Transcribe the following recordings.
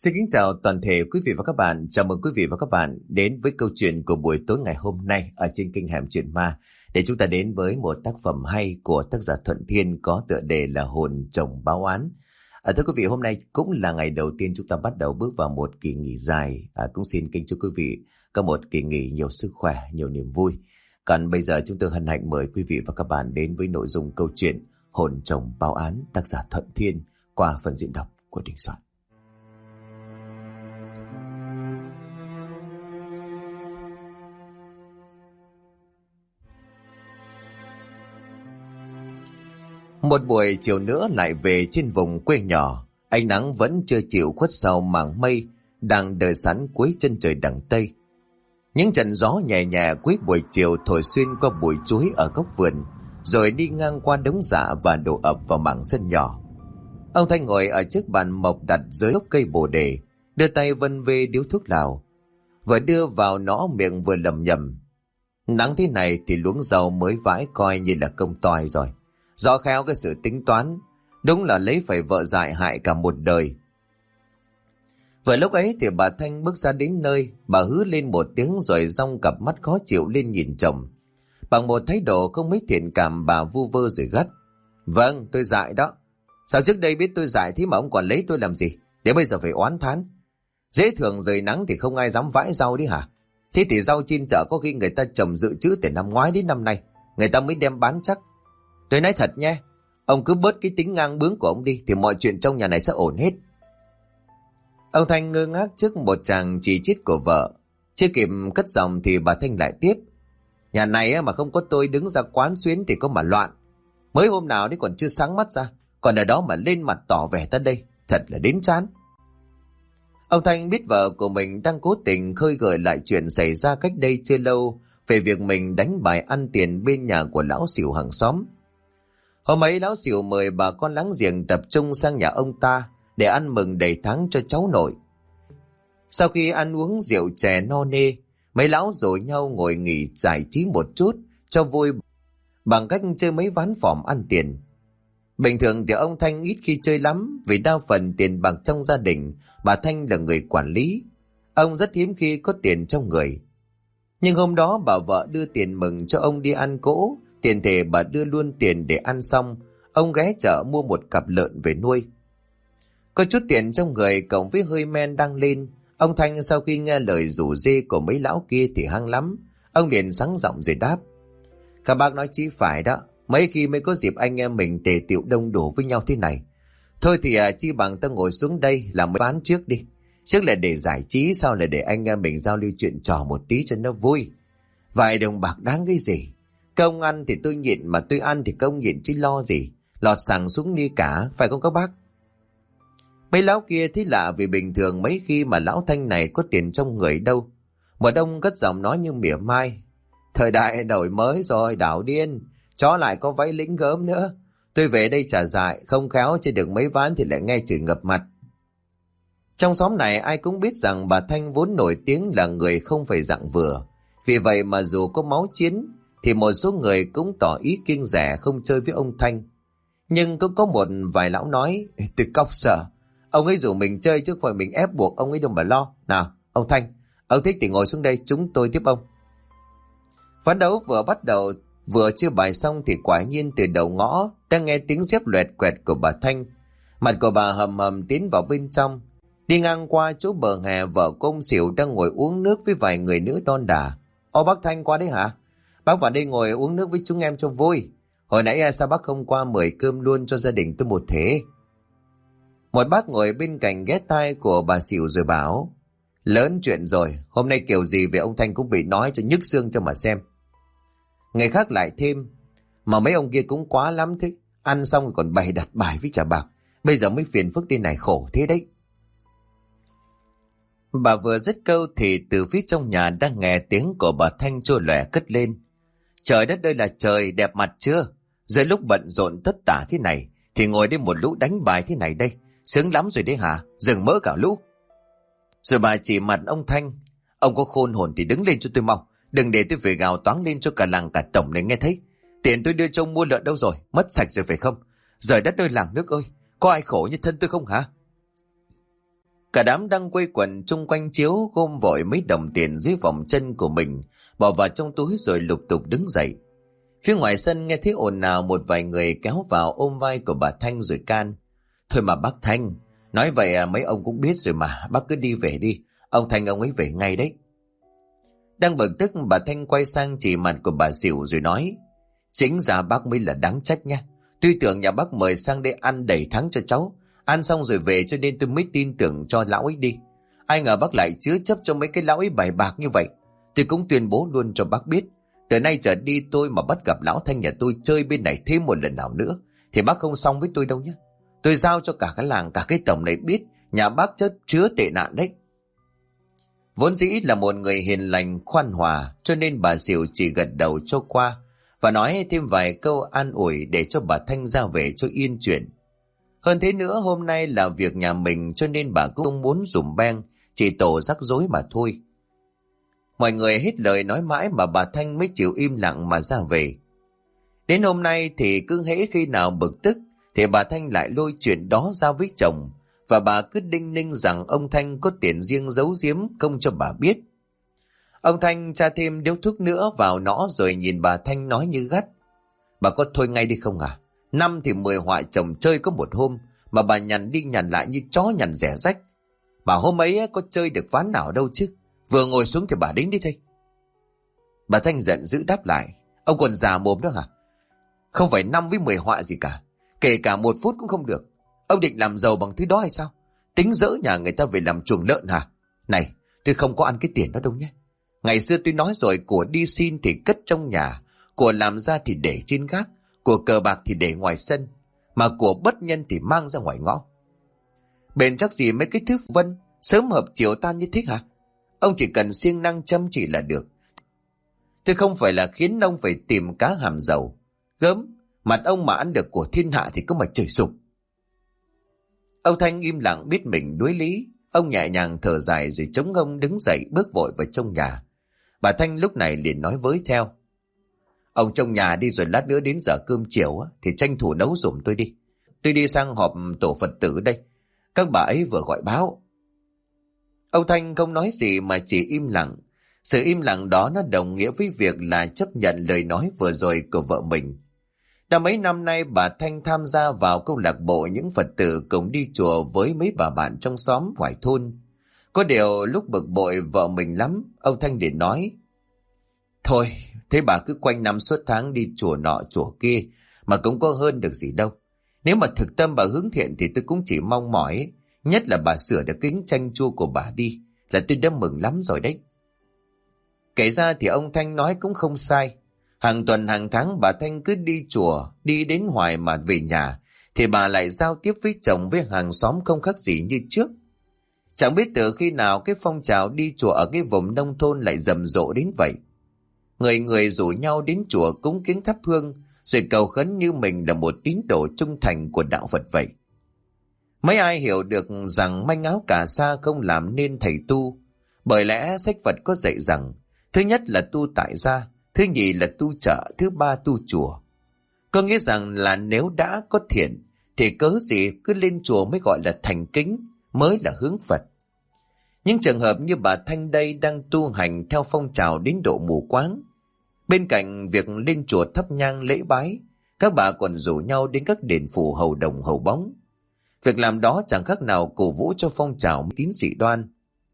Xin kính chào toàn thể quý vị và các bạn. Chào mừng quý vị và các bạn đến với câu chuyện của buổi tối ngày hôm nay ở trên kênh Hẻm Chuyện Ma, để chúng ta đến với một tác phẩm hay của tác giả Thuận Thiên có tựa đề là Hồn Chồng Báo Án. Thưa quý vị, hôm nay cũng là ngày đầu tiên chúng ta bắt đầu bước vào một kỳ nghỉ dài. Cũng xin kính chúc quý vị có một kỳ nghỉ nhiều sức khỏe, nhiều niềm vui. Còn bây giờ chúng tôi hân hạnh mời quý vị và các bạn đến với nội dung câu chuyện Hồn Chồng Báo Án, tác giả Thuận Thiên qua phần diễn đọc của Đình Soạn. Một buổi chiều nữa lại về trên vùng quê nhỏ, ánh nắng vẫn chưa chịu khuất sau mảng mây đang đợi sẵn cuối chân trời đằng tây. Những trận gió nhẹ nhẹ cuối buổi chiều thổi xuyên qua bụi chuối ở góc vườn, rồi đi ngang qua đống rạ và đổ ập vào mảng sân nhỏ. Ông Thanh ngồi ở chiếc bàn mộc đặt dưới gốc cây bồ đề, đưa tay vân vê điếu thuốc lào, vừa đưa vào nó miệng vừa lẩm nhẩm: nắng thế này thì luống rau mới vãi coi như là công toài rồi. Rõ khéo cái sự tính toán, đúng là lấy phải vợ dại hại cả một đời. Vừa lúc ấy thì bà Thanh bước ra đến nơi, bà hứ lên một tiếng rồi dong cặp mắt khó chịu lên nhìn chồng. Bằng một thái độ không mấy thiện cảm, bà vu vơ rồi gắt: vâng, tôi dại đó. Sao trước đây biết tôi dại thế mà ông còn lấy tôi làm gì, để bây giờ phải oán thán? Dễ thường rời nắng thì không ai dám vãi rau đi hả? Thế thì rau trên chợ có khi người ta trồng dự trữ từ năm ngoái đến năm nay, người ta mới đem bán chắc. Tôi nói thật nhé, ông cứ bớt cái tính ngang bướng của ông đi thì mọi chuyện trong nhà này sẽ ổn hết. Ông Thanh ngơ ngác trước một tràng chỉ trích của vợ. Chưa kịp cất giọng thì bà Thanh lại tiếp: nhà này mà không có tôi đứng ra quán xuyến thì có mà loạn. Mới hôm nào đấy còn chưa sáng mắt ra, còn ở đó mà lên mặt tỏ vẻ ta đây, thật là đến chán. Ông Thanh biết vợ của mình đang cố tình khơi gợi lại chuyện xảy ra cách đây chưa lâu về việc mình đánh bài ăn tiền bên nhà của lão xỉu hàng xóm. Hôm ấy lão xỉu mời bà con láng giềng tập trung sang nhà ông ta để ăn mừng đầy tháng cho cháu nội. Sau khi ăn uống rượu chè no nê, mấy lão rủ nhau ngồi nghỉ giải trí một chút cho vui bằng cách chơi mấy ván phỏm ăn tiền. Bình thường thì ông Thanh ít khi chơi lắm, vì đa phần tiền bạc trong gia đình bà Thanh là người quản lý. Ông rất hiếm khi có tiền trong người. Nhưng hôm đó bà vợ đưa tiền mừng cho ông đi ăn cỗ, tiền thể bà đưa luôn tiền để ăn xong, ông ghé chợ mua một cặp lợn về nuôi. Có chút tiền trong người cộng với hơi men đang lên, ông Thanh sau khi nghe lời rủ rê của mấy lão kia thì hăng lắm. Ông liền sáng giọng rồi đáp: các bác nói chí phải đó, mấy khi mới có dịp anh em mình tề tiệu đông đủ với nhau thế này. Thôi thì chi bằng ta ngồi xuống đây làm mấy ván trước đi. Trước là để giải trí, sau là để anh em mình giao lưu chuyện trò một tí cho nó vui. Vài đồng bạc đáng cái gì. Công ăn thì tôi nhịn, mà tôi ăn thì công nhịn chứ lo gì. Lọt sàng xuống đi cả, phải không các bác? Mấy lão kia thấy lạ, vì bình thường mấy khi mà lão Thanh này có tiền trong người đâu. Một ông cất giọng nói như mỉa mai: thời đại đổi mới rồi đảo điên, chó lại có váy lính gớm nữa. Tôi về đây trả dại, không khéo chơi được mấy ván thì lại nghe chửi ngập mặt. Trong xóm này ai cũng biết rằng bà Thanh vốn nổi tiếng là người không phải dạng vừa. Vì vậy mà dù có máu chiến thì một số người cũng tỏ ý kiêng dè không chơi với ông Thanh. Nhưng cũng có một vài lão nói: tôi cóc sợ, ông ấy rủ mình chơi chứ không phải mình ép buộc ông ấy đâu mà lo. Nào ông Thanh, ông thích thì ngồi xuống đây, chúng tôi tiếp ông. Ván đấu vừa bắt đầu, vừa chưa bài xong thì quả nhiên từ đầu ngõ đang nghe tiếng dép loẹt quẹt của bà Thanh. Mặt của bà hầm hầm tiến vào bên trong. Đi ngang qua chỗ bờ hè, vợ của ông xỉu đang ngồi uống nước với vài người nữ đon đả. Ô bác Thanh qua đấy hả? Bác vào đây ngồi uống nước với chúng em cho vui. Hồi nãy sao bác không qua mời cơm luôn cho gia đình tôi một thế? Một bác ngồi bên cạnh ghé tai của bà xỉu rồi bảo: lớn chuyện rồi, hôm nay kiểu gì về ông Thanh cũng bị nói cho nhức xương cho mà xem. Người khác lại thêm: mà mấy ông kia cũng quá lắm thế, ăn xong còn bày đặt bài với trả bạc, bây giờ mới phiền phức đi này, khổ thế đấy. Bà vừa dứt câu thì từ phía trong nhà đang nghe tiếng của bà Thanh trôi lòe cất lên: trời đất ơi là trời, đẹp mặt chưa? Giữa lúc bận rộn tất tả thế này thì ngồi đây một lũ đánh bài thế này đây, sướng lắm rồi đấy hả? Dừng mỡ cả lũ. Rồi bà chỉ mặt ông Thanh: ông có khôn hồn thì đứng lên cho tôi mau, đừng để tôi phải gào toáng lên cho cả làng cả tổng này nghe thấy. Tiền tôi đưa cho ông mua lợn đâu rồi, mất sạch rồi phải không? Trời đất ơi làng nước ơi, có ai khổ như thân tôi không hả? Cả đám đang quây quần chung quanh chiếu gom vội mấy đồng tiền dưới vòng chân của mình, bỏ vào trong túi rồi lục tục đứng dậy. Phía ngoài sân nghe thấy ồn ào, một vài người kéo vào ôm vai của bà Thanh rồi can. Thôi mà bác Thanh, nói vậy mấy ông cũng biết rồi mà, bác cứ đi về đi. Ông Thanh ông ấy về ngay đấy. Đang bực tức, bà Thanh quay sang chỉ mặt của bà Xỉu rồi nói: Chính ra bác mới là đáng trách nha. Tuy tưởng nhà bác mời sang đây ăn đầy tháng cho cháu, ăn xong rồi về cho nên tôi mới tin tưởng cho lão ấy đi. Ai ngờ bác lại chứa chấp cho mấy cái lão ấy bài bạc như vậy. Tôi cũng tuyên bố luôn cho bác biết, từ nay trở đi tôi mà bắt gặp lão Thanh nhà tôi chơi bên này thêm một lần nào nữa thì bác không xong với tôi đâu nhé. Tôi giao cho cả cái làng, cả cái tổng này biết nhà bác chất chứa tệ nạn đấy. Vốn dĩ là một người hiền lành khoan hòa, cho nên bà Xỉu chỉ gật đầu cho qua và nói thêm vài câu an ủi để cho bà Thanh ra về cho yên chuyện. Hơn thế nữa, hôm nay là việc nhà mình cho nên bà cũng không muốn dùm beng, chỉ tổ rắc rối mà thôi. Mọi người hết lời nói mãi mà bà Thanh mới chịu im lặng mà ra về. Đến hôm nay thì cứ hễ khi nào bực tức thì bà Thanh lại lôi chuyện đó ra với chồng, và bà cứ đinh ninh rằng ông Thanh có tiền riêng giấu giếm không cho bà biết. Ông Thanh tra thêm điếu thuốc nữa vào nó rồi nhìn bà Thanh nói như gắt: Bà có thôi ngay đi không à? Năm thì 10 họa chồng chơi có một hôm mà bà nhằn đi nhằn lại như chó nhằn rẻ rách. Bà hôm ấy có chơi được ván nào đâu chứ. Vừa ngồi xuống thì bà đến đi thôi. Bà Thanh giận dữ đáp lại: Ông còn già mồm đó hả? Không phải 5 với 10 họa gì cả, kể cả 1 phút cũng không được. Ông định làm giàu bằng thứ đó hay sao? Tính dỡ nhà người ta về làm chuồng lợn hả? Này, tôi không có ăn cái tiền đó đâu nhé. Ngày xưa tôi nói rồi, của đi xin thì cất trong nhà, của làm ra thì để trên gác, của cờ bạc thì để ngoài sân, mà của bất nhân thì mang ra ngoài ngõ. Bền chắc gì mấy cái thứ vân sớm hợp chiều tan như thế hả? Ông chỉ cần siêng năng chăm chỉ là được. Tôi không phải là khiến ông phải tìm cá hàm dầu. Gớm, mặt ông mà ăn được của thiên hạ thì có mà trời sụp. Ông Thanh im lặng biết mình đuối lý. Ông nhẹ nhàng thở dài rồi chống ông đứng dậy bước vội vào trong nhà. Bà Thanh lúc này liền nói với theo: Ông trong nhà đi, rồi lát nữa đến giờ cơm chiều thì tranh thủ nấu giùm tôi đi. Tôi đi sang họp tổ Phật tử đây. Các bà ấy vừa gọi báo. Ông Thanh không nói gì mà chỉ im lặng. Sự im lặng đó nó đồng nghĩa với việc là chấp nhận lời nói vừa rồi của vợ mình. Đã mấy năm nay bà Thanh tham gia vào câu lạc bộ những Phật tử cùng đi chùa với mấy bà bạn trong xóm ngoài thôn. Có điều lúc bực bội vợ mình lắm, ông Thanh liền nói: Thôi, thế bà cứ quanh năm suốt tháng đi chùa nọ chùa kia mà cũng có hơn được gì đâu. Nếu mà thực tâm bà hướng thiện thì tôi cũng chỉ mong mỏi, nhất là bà sửa được kính chanh chua của bà đi, là tôi đã mừng lắm rồi đấy. Kể ra thì ông Thanh nói cũng không sai. Hàng tuần hàng tháng bà Thanh cứ đi chùa, đi đến hoài mà về nhà thì bà lại giao tiếp với chồng với hàng xóm không khác gì như trước. Chẳng biết từ khi nào cái phong trào đi chùa ở cái vùng nông thôn lại rầm rộ đến vậy. Người người rủ nhau đến chùa cúng kiến thắp hương rồi cầu khấn như mình là một tín đồ trung thành của đạo Phật vậy. Mấy ai hiểu được rằng manh áo cà sa không làm nên thầy tu, bởi lẽ sách Phật có dạy rằng thứ nhất là tu tại gia, thứ nhì là tu chợ, thứ ba tu chùa. Có nghĩa rằng là nếu đã có thiện thì cớ gì cứ lên chùa mới gọi là thành kính, mới là hướng Phật. Những trường hợp như bà Thanh đây đang tu hành theo phong trào đến độ mù quáng. Bên cạnh việc lên chùa thắp nhang lễ bái, các bà còn rủ nhau đến các đền phủ hầu đồng hầu bóng. Việc làm đó chẳng khác nào cổ vũ cho phong trào tín dị đoan.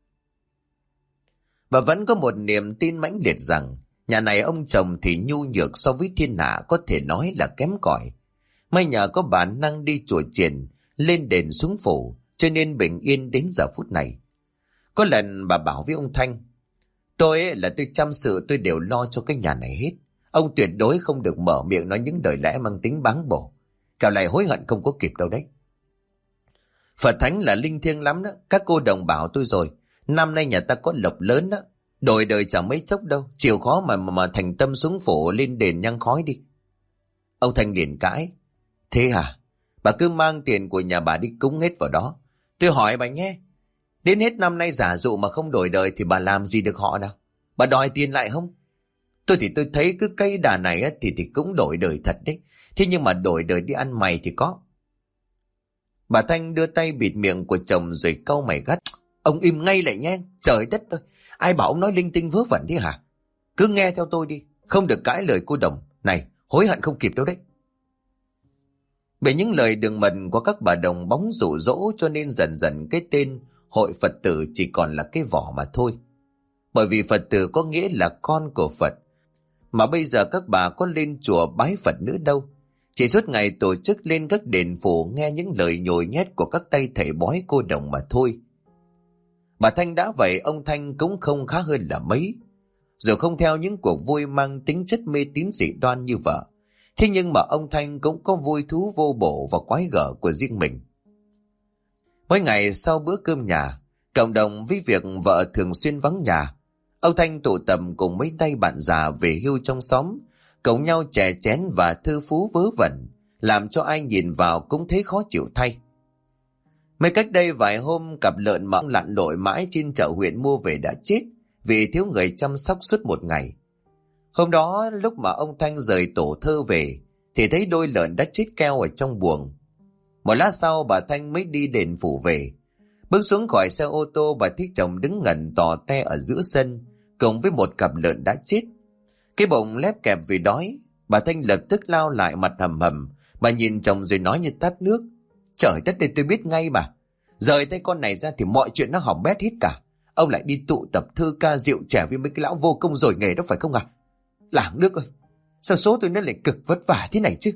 Bà vẫn có một niềm tin mãnh liệt rằng nhà này ông chồng thì nhu nhược so với thiên hạ, có thể nói là kém cỏi. May nhờ có bản năng đi chùa chiền, lên đền xuống phủ, cho nên bình yên đến giờ phút này. Có lần bà bảo với ông Thanh: tôi chăm sự, tôi đều lo cho cái nhà này hết. Ông tuyệt đối không được mở miệng nói những lời lẽ mang tính báng bổ, kẻo lại hối hận không có kịp đâu đấy. Phật thánh là linh thiêng lắm đó. Các cô đồng bảo tôi rồi, năm nay nhà ta có lộc lớn đó, đổi đời chẳng mấy chốc đâu, chịu khó mà thành tâm xuống phủ lên đền nhang khói đi. Ông Thanh liền cãi: thế hả? Bà cứ mang tiền của nhà bà đi cúng hết vào đó. Tôi hỏi bà nhé, đến hết năm nay giả dụ mà không đổi đời thì bà làm gì được họ nào? Bà đòi tiền lại không? Tôi thấy cứ cây đà này thì cũng đổi đời thật đấy. Thế nhưng mà đổi đời đi ăn mày thì có. Bà Thanh đưa tay bịt miệng của chồng rồi cau mày gắt. Ông im ngay lại nhé, trời đất ơi, ai bảo ông nói linh tinh vớ vẩn thế hả? Cứ nghe theo tôi đi, không được cãi lời cô Đồng. Này, hối hận không kịp đâu đấy. Bởi những lời đường mật của các bà đồng bóng dụ dỗ cho nên dần dần cái tên Hội Phật tử chỉ còn là cái vỏ mà thôi. Bởi vì Phật tử có nghĩa là con của Phật. Mà bây giờ các bà có lên chùa bái Phật nữa đâu. Chỉ suốt ngày tổ chức lên các đền phủ nghe những lời nhồi nhét của các tay thầy bói cô đồng mà thôi. Bà Thanh đã vậy, ông Thanh cũng không khá hơn là mấy. Dù không theo những cuộc vui mang tính chất mê tín dị đoan như vợ, thế nhưng mà ông Thanh cũng có vui thú vô bổ và quái gở của riêng mình. Mỗi ngày sau bữa cơm nhà, cộng đồng với việc vợ thường xuyên vắng nhà, ông Thanh tụ tập cùng mấy tay bạn già về hưu trong xóm, cùng nhau chè chén và thư phú vớ vẩn, làm cho ai nhìn vào cũng thấy khó chịu thay. Mới cách đây vài hôm, cặp lợn mà ông lặn lội mãi trên chợ huyện mua về đã chết vì thiếu người chăm sóc suốt một ngày. Hôm đó lúc mà ông Thanh rời tổ thơ về thì thấy đôi lợn đã chết keo ở trong buồng. Một lát sau bà Thanh mới đi đền phủ về. Bước xuống khỏi xe ô tô, bà thấy chồng đứng ngẩn tò te ở giữa sân cùng với một cặp lợn đã chết. Cái bụng lép kẹp vì đói. Bà Thanh lập tức lao lại mặt hầm hầm. Bà nhìn chồng rồi nói như tát nước. Trời đất ơi, tôi biết ngay mà. Rời tay con này ra thì mọi chuyện nó hỏng bét hết cả. Ông lại đi tụ tập thơ ca rượu trẻ với mấy cái lão vô công rồi nghề đó phải không à? Làng nước ơi, sao số tôi nó lại cực vất vả thế này chứ?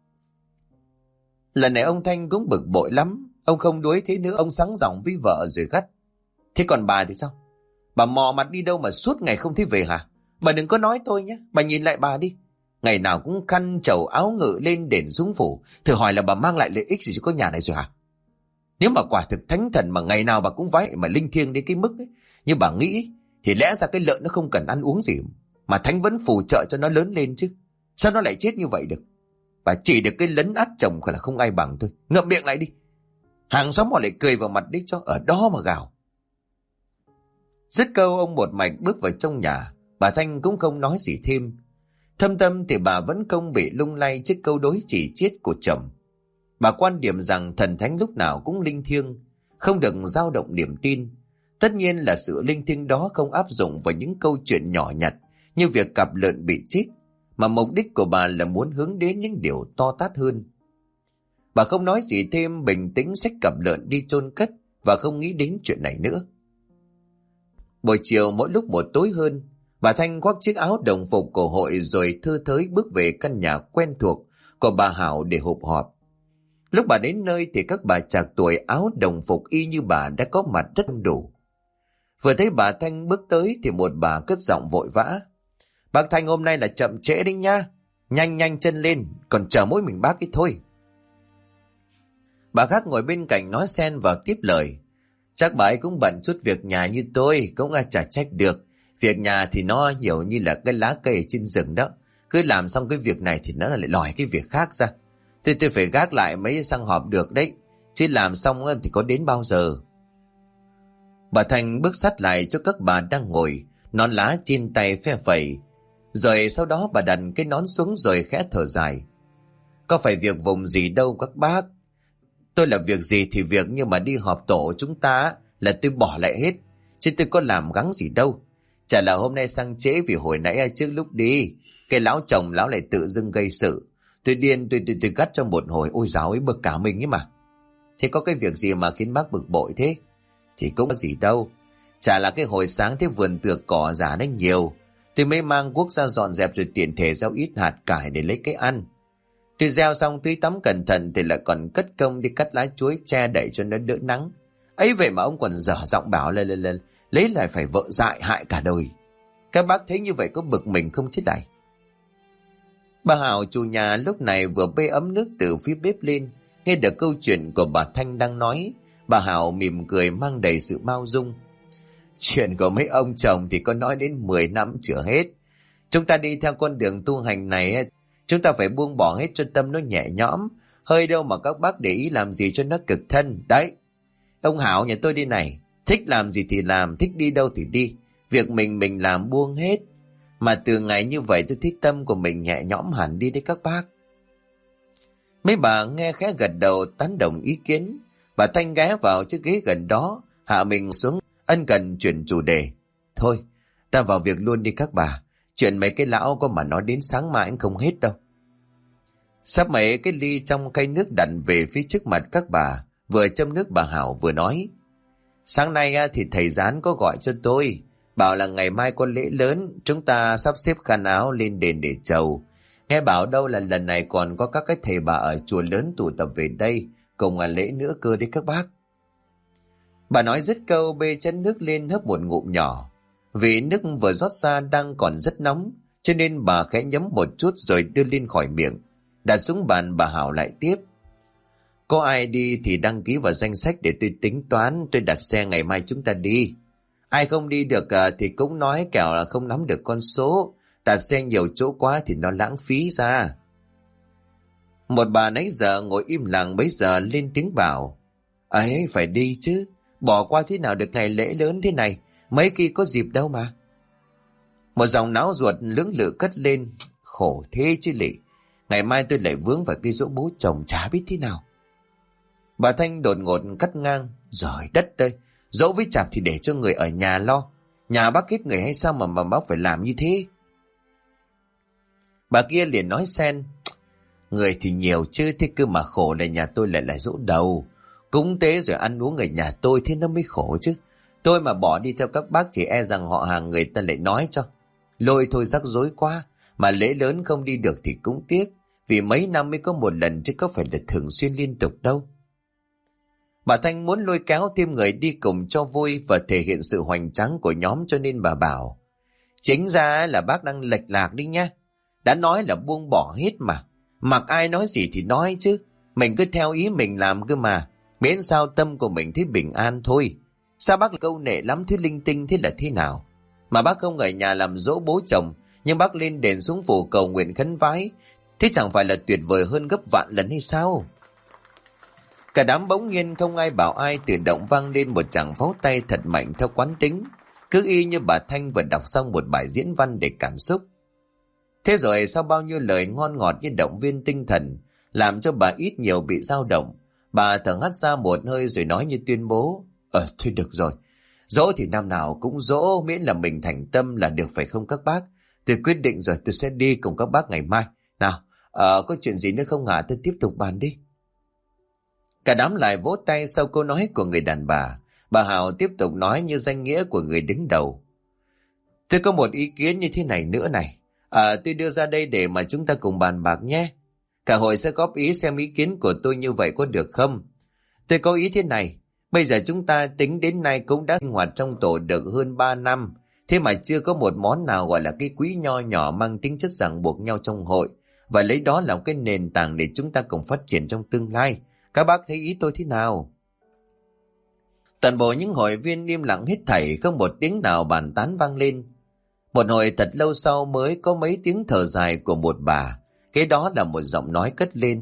Lần này ông Thanh cũng bực bội lắm. Ông không đuối thế nữa, ông sắng giọng với vợ rồi gắt. Thế còn bà thì sao? Bà mò mặt đi đâu mà suốt ngày không thấy về hả? Bà đừng có nói tôi nhé, bà nhìn lại bà đi. Ngày nào cũng khăn trầu áo ngự lên đền xuống phủ, thử hỏi là bà mang lại lợi ích gì cho có nhà này rồi hả? Nếu mà quả thực thánh thần mà ngày nào bà cũng vái mà linh thiêng đến cái mức ấy, như bà nghĩ thì lẽ ra cái lợn nó không cần ăn uống gì mà thánh vẫn phù trợ cho nó lớn lên chứ. Sao nó lại chết như vậy được? Bà chỉ được cái lấn át chồng là không ai bằng thôi. Ngậm miệng lại đi. Hàng xóm họ lại cười vào mặt đấy cho ở đó mà gào. Dứt câu ông một mạch bước vào trong nhà. Bà Thanh cũng không nói gì thêm. Thâm tâm thì bà vẫn không bị lung lay trước câu đối chỉ chiết của chồng. Bà quan điểm rằng thần thánh lúc nào cũng linh thiêng, không được dao động niềm tin. Tất nhiên là sự linh thiêng đó không áp dụng vào những câu chuyện nhỏ nhặt như việc cặp lợn bị chết, mà mục đích của bà là muốn hướng đến những điều to tát hơn. Bà không nói gì thêm, bình tĩnh xách cặp lợn đi chôn cất và không nghĩ đến chuyện này nữa. Buổi chiều mỗi lúc một tối hơn, bà Thanh khoác chiếc áo đồng phục của hội rồi thơ thới bước về căn nhà quen thuộc của bà Hảo để họp họp. Lúc bà đến nơi thì các bà trạc tuổi áo đồng phục y như bà đã có mặt rất đủ. Vừa thấy bà Thanh bước tới thì một bà cất giọng vội vã. Bác Thanh hôm nay là chậm trễ đấy nha. Nhanh nhanh chân lên, còn chờ mỗi mình bác ấy thôi. Bà khác ngồi bên cạnh nói xen vào tiếp lời. Chắc bà ấy cũng bận chút việc nhà như tôi, cũng chả trách được. Việc nhà thì nó nhiều như là cái lá cây trên rừng đó. Cứ làm xong cái việc này thì nó lại lòi cái việc khác ra. Thế tôi phải gác lại mấy sang họp được đấy. Chứ làm xong thì có đến bao giờ. Bà Thanh bước sát lại cho các bà đang ngồi, nón lá trên tay phe phẩy. Rồi sau đó bà đặt cái nón xuống rồi khẽ thở dài. Có phải việc vùng gì đâu các bác. Tôi là việc gì thì việc, nhưng mà đi họp tổ chúng ta là tôi bỏ lại hết. Chứ tôi có làm gắng gì đâu. Chả là hôm nay sang trễ vì hồi nãy trước lúc đi, cái lão chồng lão lại tự dưng gây sự. Tôi điên, tôi gắt trong một hồi. Ôi dào ấy, bực cả mình ấy mà. Thế có cái việc gì mà khiến bác bực bội thế? Thì cũng có gì đâu. Chả là cái hồi sáng thế vườn tược cỏ giả nó nhiều. Tôi mới mang cuốc ra dọn dẹp rồi tiện thể gieo ít hạt cải để lấy cái ăn. Tôi gieo xong tưới tắm cẩn thận thì lại còn cất công đi cắt lá chuối che đậy cho nó đỡ nắng. Ấy vậy mà ông còn dở giọng bảo lên lấy lại phải vợ dại hại cả đời. Các bác thấy như vậy có bực mình không chứ lại? Bà Hảo chủ nhà lúc này vừa bê ấm nước từ phía bếp lên, nghe được câu chuyện của bà Thanh đang nói. Bà Hảo mỉm cười mang đầy sự bao dung. Chuyện của mấy ông chồng thì có nói đến 10 năm chưa hết. Chúng ta đi theo con đường tu hành này, chúng ta phải buông bỏ hết cho tâm nó nhẹ nhõm. Hơi đâu mà các bác để ý làm gì cho nó cực thân. Đấy, ông Hảo nhà tôi đi này, thích làm gì thì làm, thích đi đâu thì đi. Việc mình làm buông hết. Mà từ ngày như vậy tôi thấy tâm của mình nhẹ nhõm hẳn đi đấy các bác. Mấy bà nghe khẽ gật đầu tán đồng ý kiến. Bà Thanh ghé vào chiếc ghế gần đó, hạ mình xuống, ân cần chuyển chủ đề. Thôi, ta vào việc luôn đi các bà. Chuyện mấy cái lão có mà nói đến sáng mai anh không hết đâu. Sắp mấy cái ly trong khay nước đặt về phía trước mặt các bà, vừa châm nước bà Hảo vừa nói. Sáng nay thì thầy Gián có gọi cho tôi, bảo là ngày mai có lễ lớn, chúng ta sắp xếp khăn áo lên đền để chầu. Nghe bảo đâu là lần này còn có các cái thầy bà ở chùa lớn tụ tập về đây, cùng lễ nữa cơ đấy các bác. Bà nói dứt câu bê chén nước lên hớp một ngụm nhỏ. Vì nước vừa rót ra đang còn rất nóng, cho nên bà khẽ nhấm một chút rồi đưa lên khỏi miệng. Đặt xuống bàn bà Hảo lại tiếp. Có ai đi thì đăng ký vào danh sách để tôi tính toán, tôi đặt xe ngày mai chúng ta đi. Ai không đi được thì cũng nói kẻo là không nắm được con số, đặt xe nhiều chỗ quá thì nó lãng phí ra. Một bà nãy giờ ngồi im lặng bấy giờ lên tiếng bảo. Ấy phải đi chứ, bỏ qua thế nào được ngày lễ lớn thế này, mấy khi có dịp đâu mà. Một dòng náo ruột lưỡng lự cất lên. Khổ thế chứ lị, ngày mai tôi lại vướng vào cái giỗ bố chồng chả biết thế nào. Bà Thanh đột ngột cắt ngang. Giời đất ơi, dỗ với chạp thì để cho người ở nhà lo. Nhà bác ít người hay sao mà bác phải làm như thế? Bà kia liền nói xen. Người thì nhiều chứ, thế cơ mà khổ là nhà tôi lại là giỗ đầu. Cúng tế rồi ăn uống ở nhà tôi thế nó mới khổ chứ. Tôi mà bỏ đi theo các bác chỉ e rằng họ hàng người ta lại nói cho. Lôi thôi rắc rối quá, mà lễ lớn không đi được thì cũng tiếc. Vì mấy năm mới có một lần chứ có phải là thường xuyên liên tục đâu. Bà Thanh muốn lôi kéo thêm người đi cùng cho vui và thể hiện sự hoành tráng của nhóm, cho nên bà bảo. Chính ra là bác đang lệch lạc đi nhá. Đã nói là buông bỏ hết mà. Mặc ai nói gì thì nói chứ. Mình cứ theo ý mình làm cơ mà. Miễn sao tâm của mình thấy bình an thôi. Sao bác câu nệ lắm thứ linh tinh thế là thế nào? Mà bác không ở nhà làm dỗ bố chồng, nhưng bác lên đền xuống phủ cầu nguyện khấn vái. Thế chẳng phải là tuyệt vời hơn gấp vạn lần hay sao? Cả đám bỗng nhiên không ai bảo ai, tự động vang lên một tràng pháo tay thật mạnh theo quán tính. Cứ y như bà Thanh vừa đọc xong một bài diễn văn để cảm xúc. Thế rồi sau bao nhiêu lời ngon ngọt như động viên tinh thần, làm cho bà ít nhiều bị dao động, bà thở hắt ra một hơi rồi nói như tuyên bố. Thôi được rồi, dỗ thì năm nào cũng dỗ, miễn là mình thành tâm là được phải không các bác? Tôi quyết định rồi, tôi sẽ đi cùng các bác ngày mai. Nào, có chuyện gì nữa không hả? Tôi tiếp tục bàn đi. Cả đám lại vỗ tay sau câu nói của người đàn bà. Bà Hảo tiếp tục nói như danh nghĩa của người đứng đầu. Tôi có một ý kiến như thế này nữa này. Tôi đưa ra đây để mà chúng ta cùng bàn bạc nhé. Cả hội sẽ góp ý xem ý kiến của tôi như vậy có được không? Tôi có ý thế này. Bây giờ chúng ta tính đến nay cũng đã sinh hoạt trong tổ được hơn 3 năm. Thế mà chưa có một món nào gọi là cái quý nho nhỏ mang tính chất ràng buộc nhau trong hội. Và lấy đó làm cái nền tảng để chúng ta cùng phát triển trong tương lai. Các bác thấy ý tôi thế nào? Toàn bộ những hội viên im lặng hết thảy, không một tiếng nào bàn tán vang lên. Một hồi thật lâu sau mới có mấy tiếng thở dài của một bà. Cái đó là một giọng nói cất lên.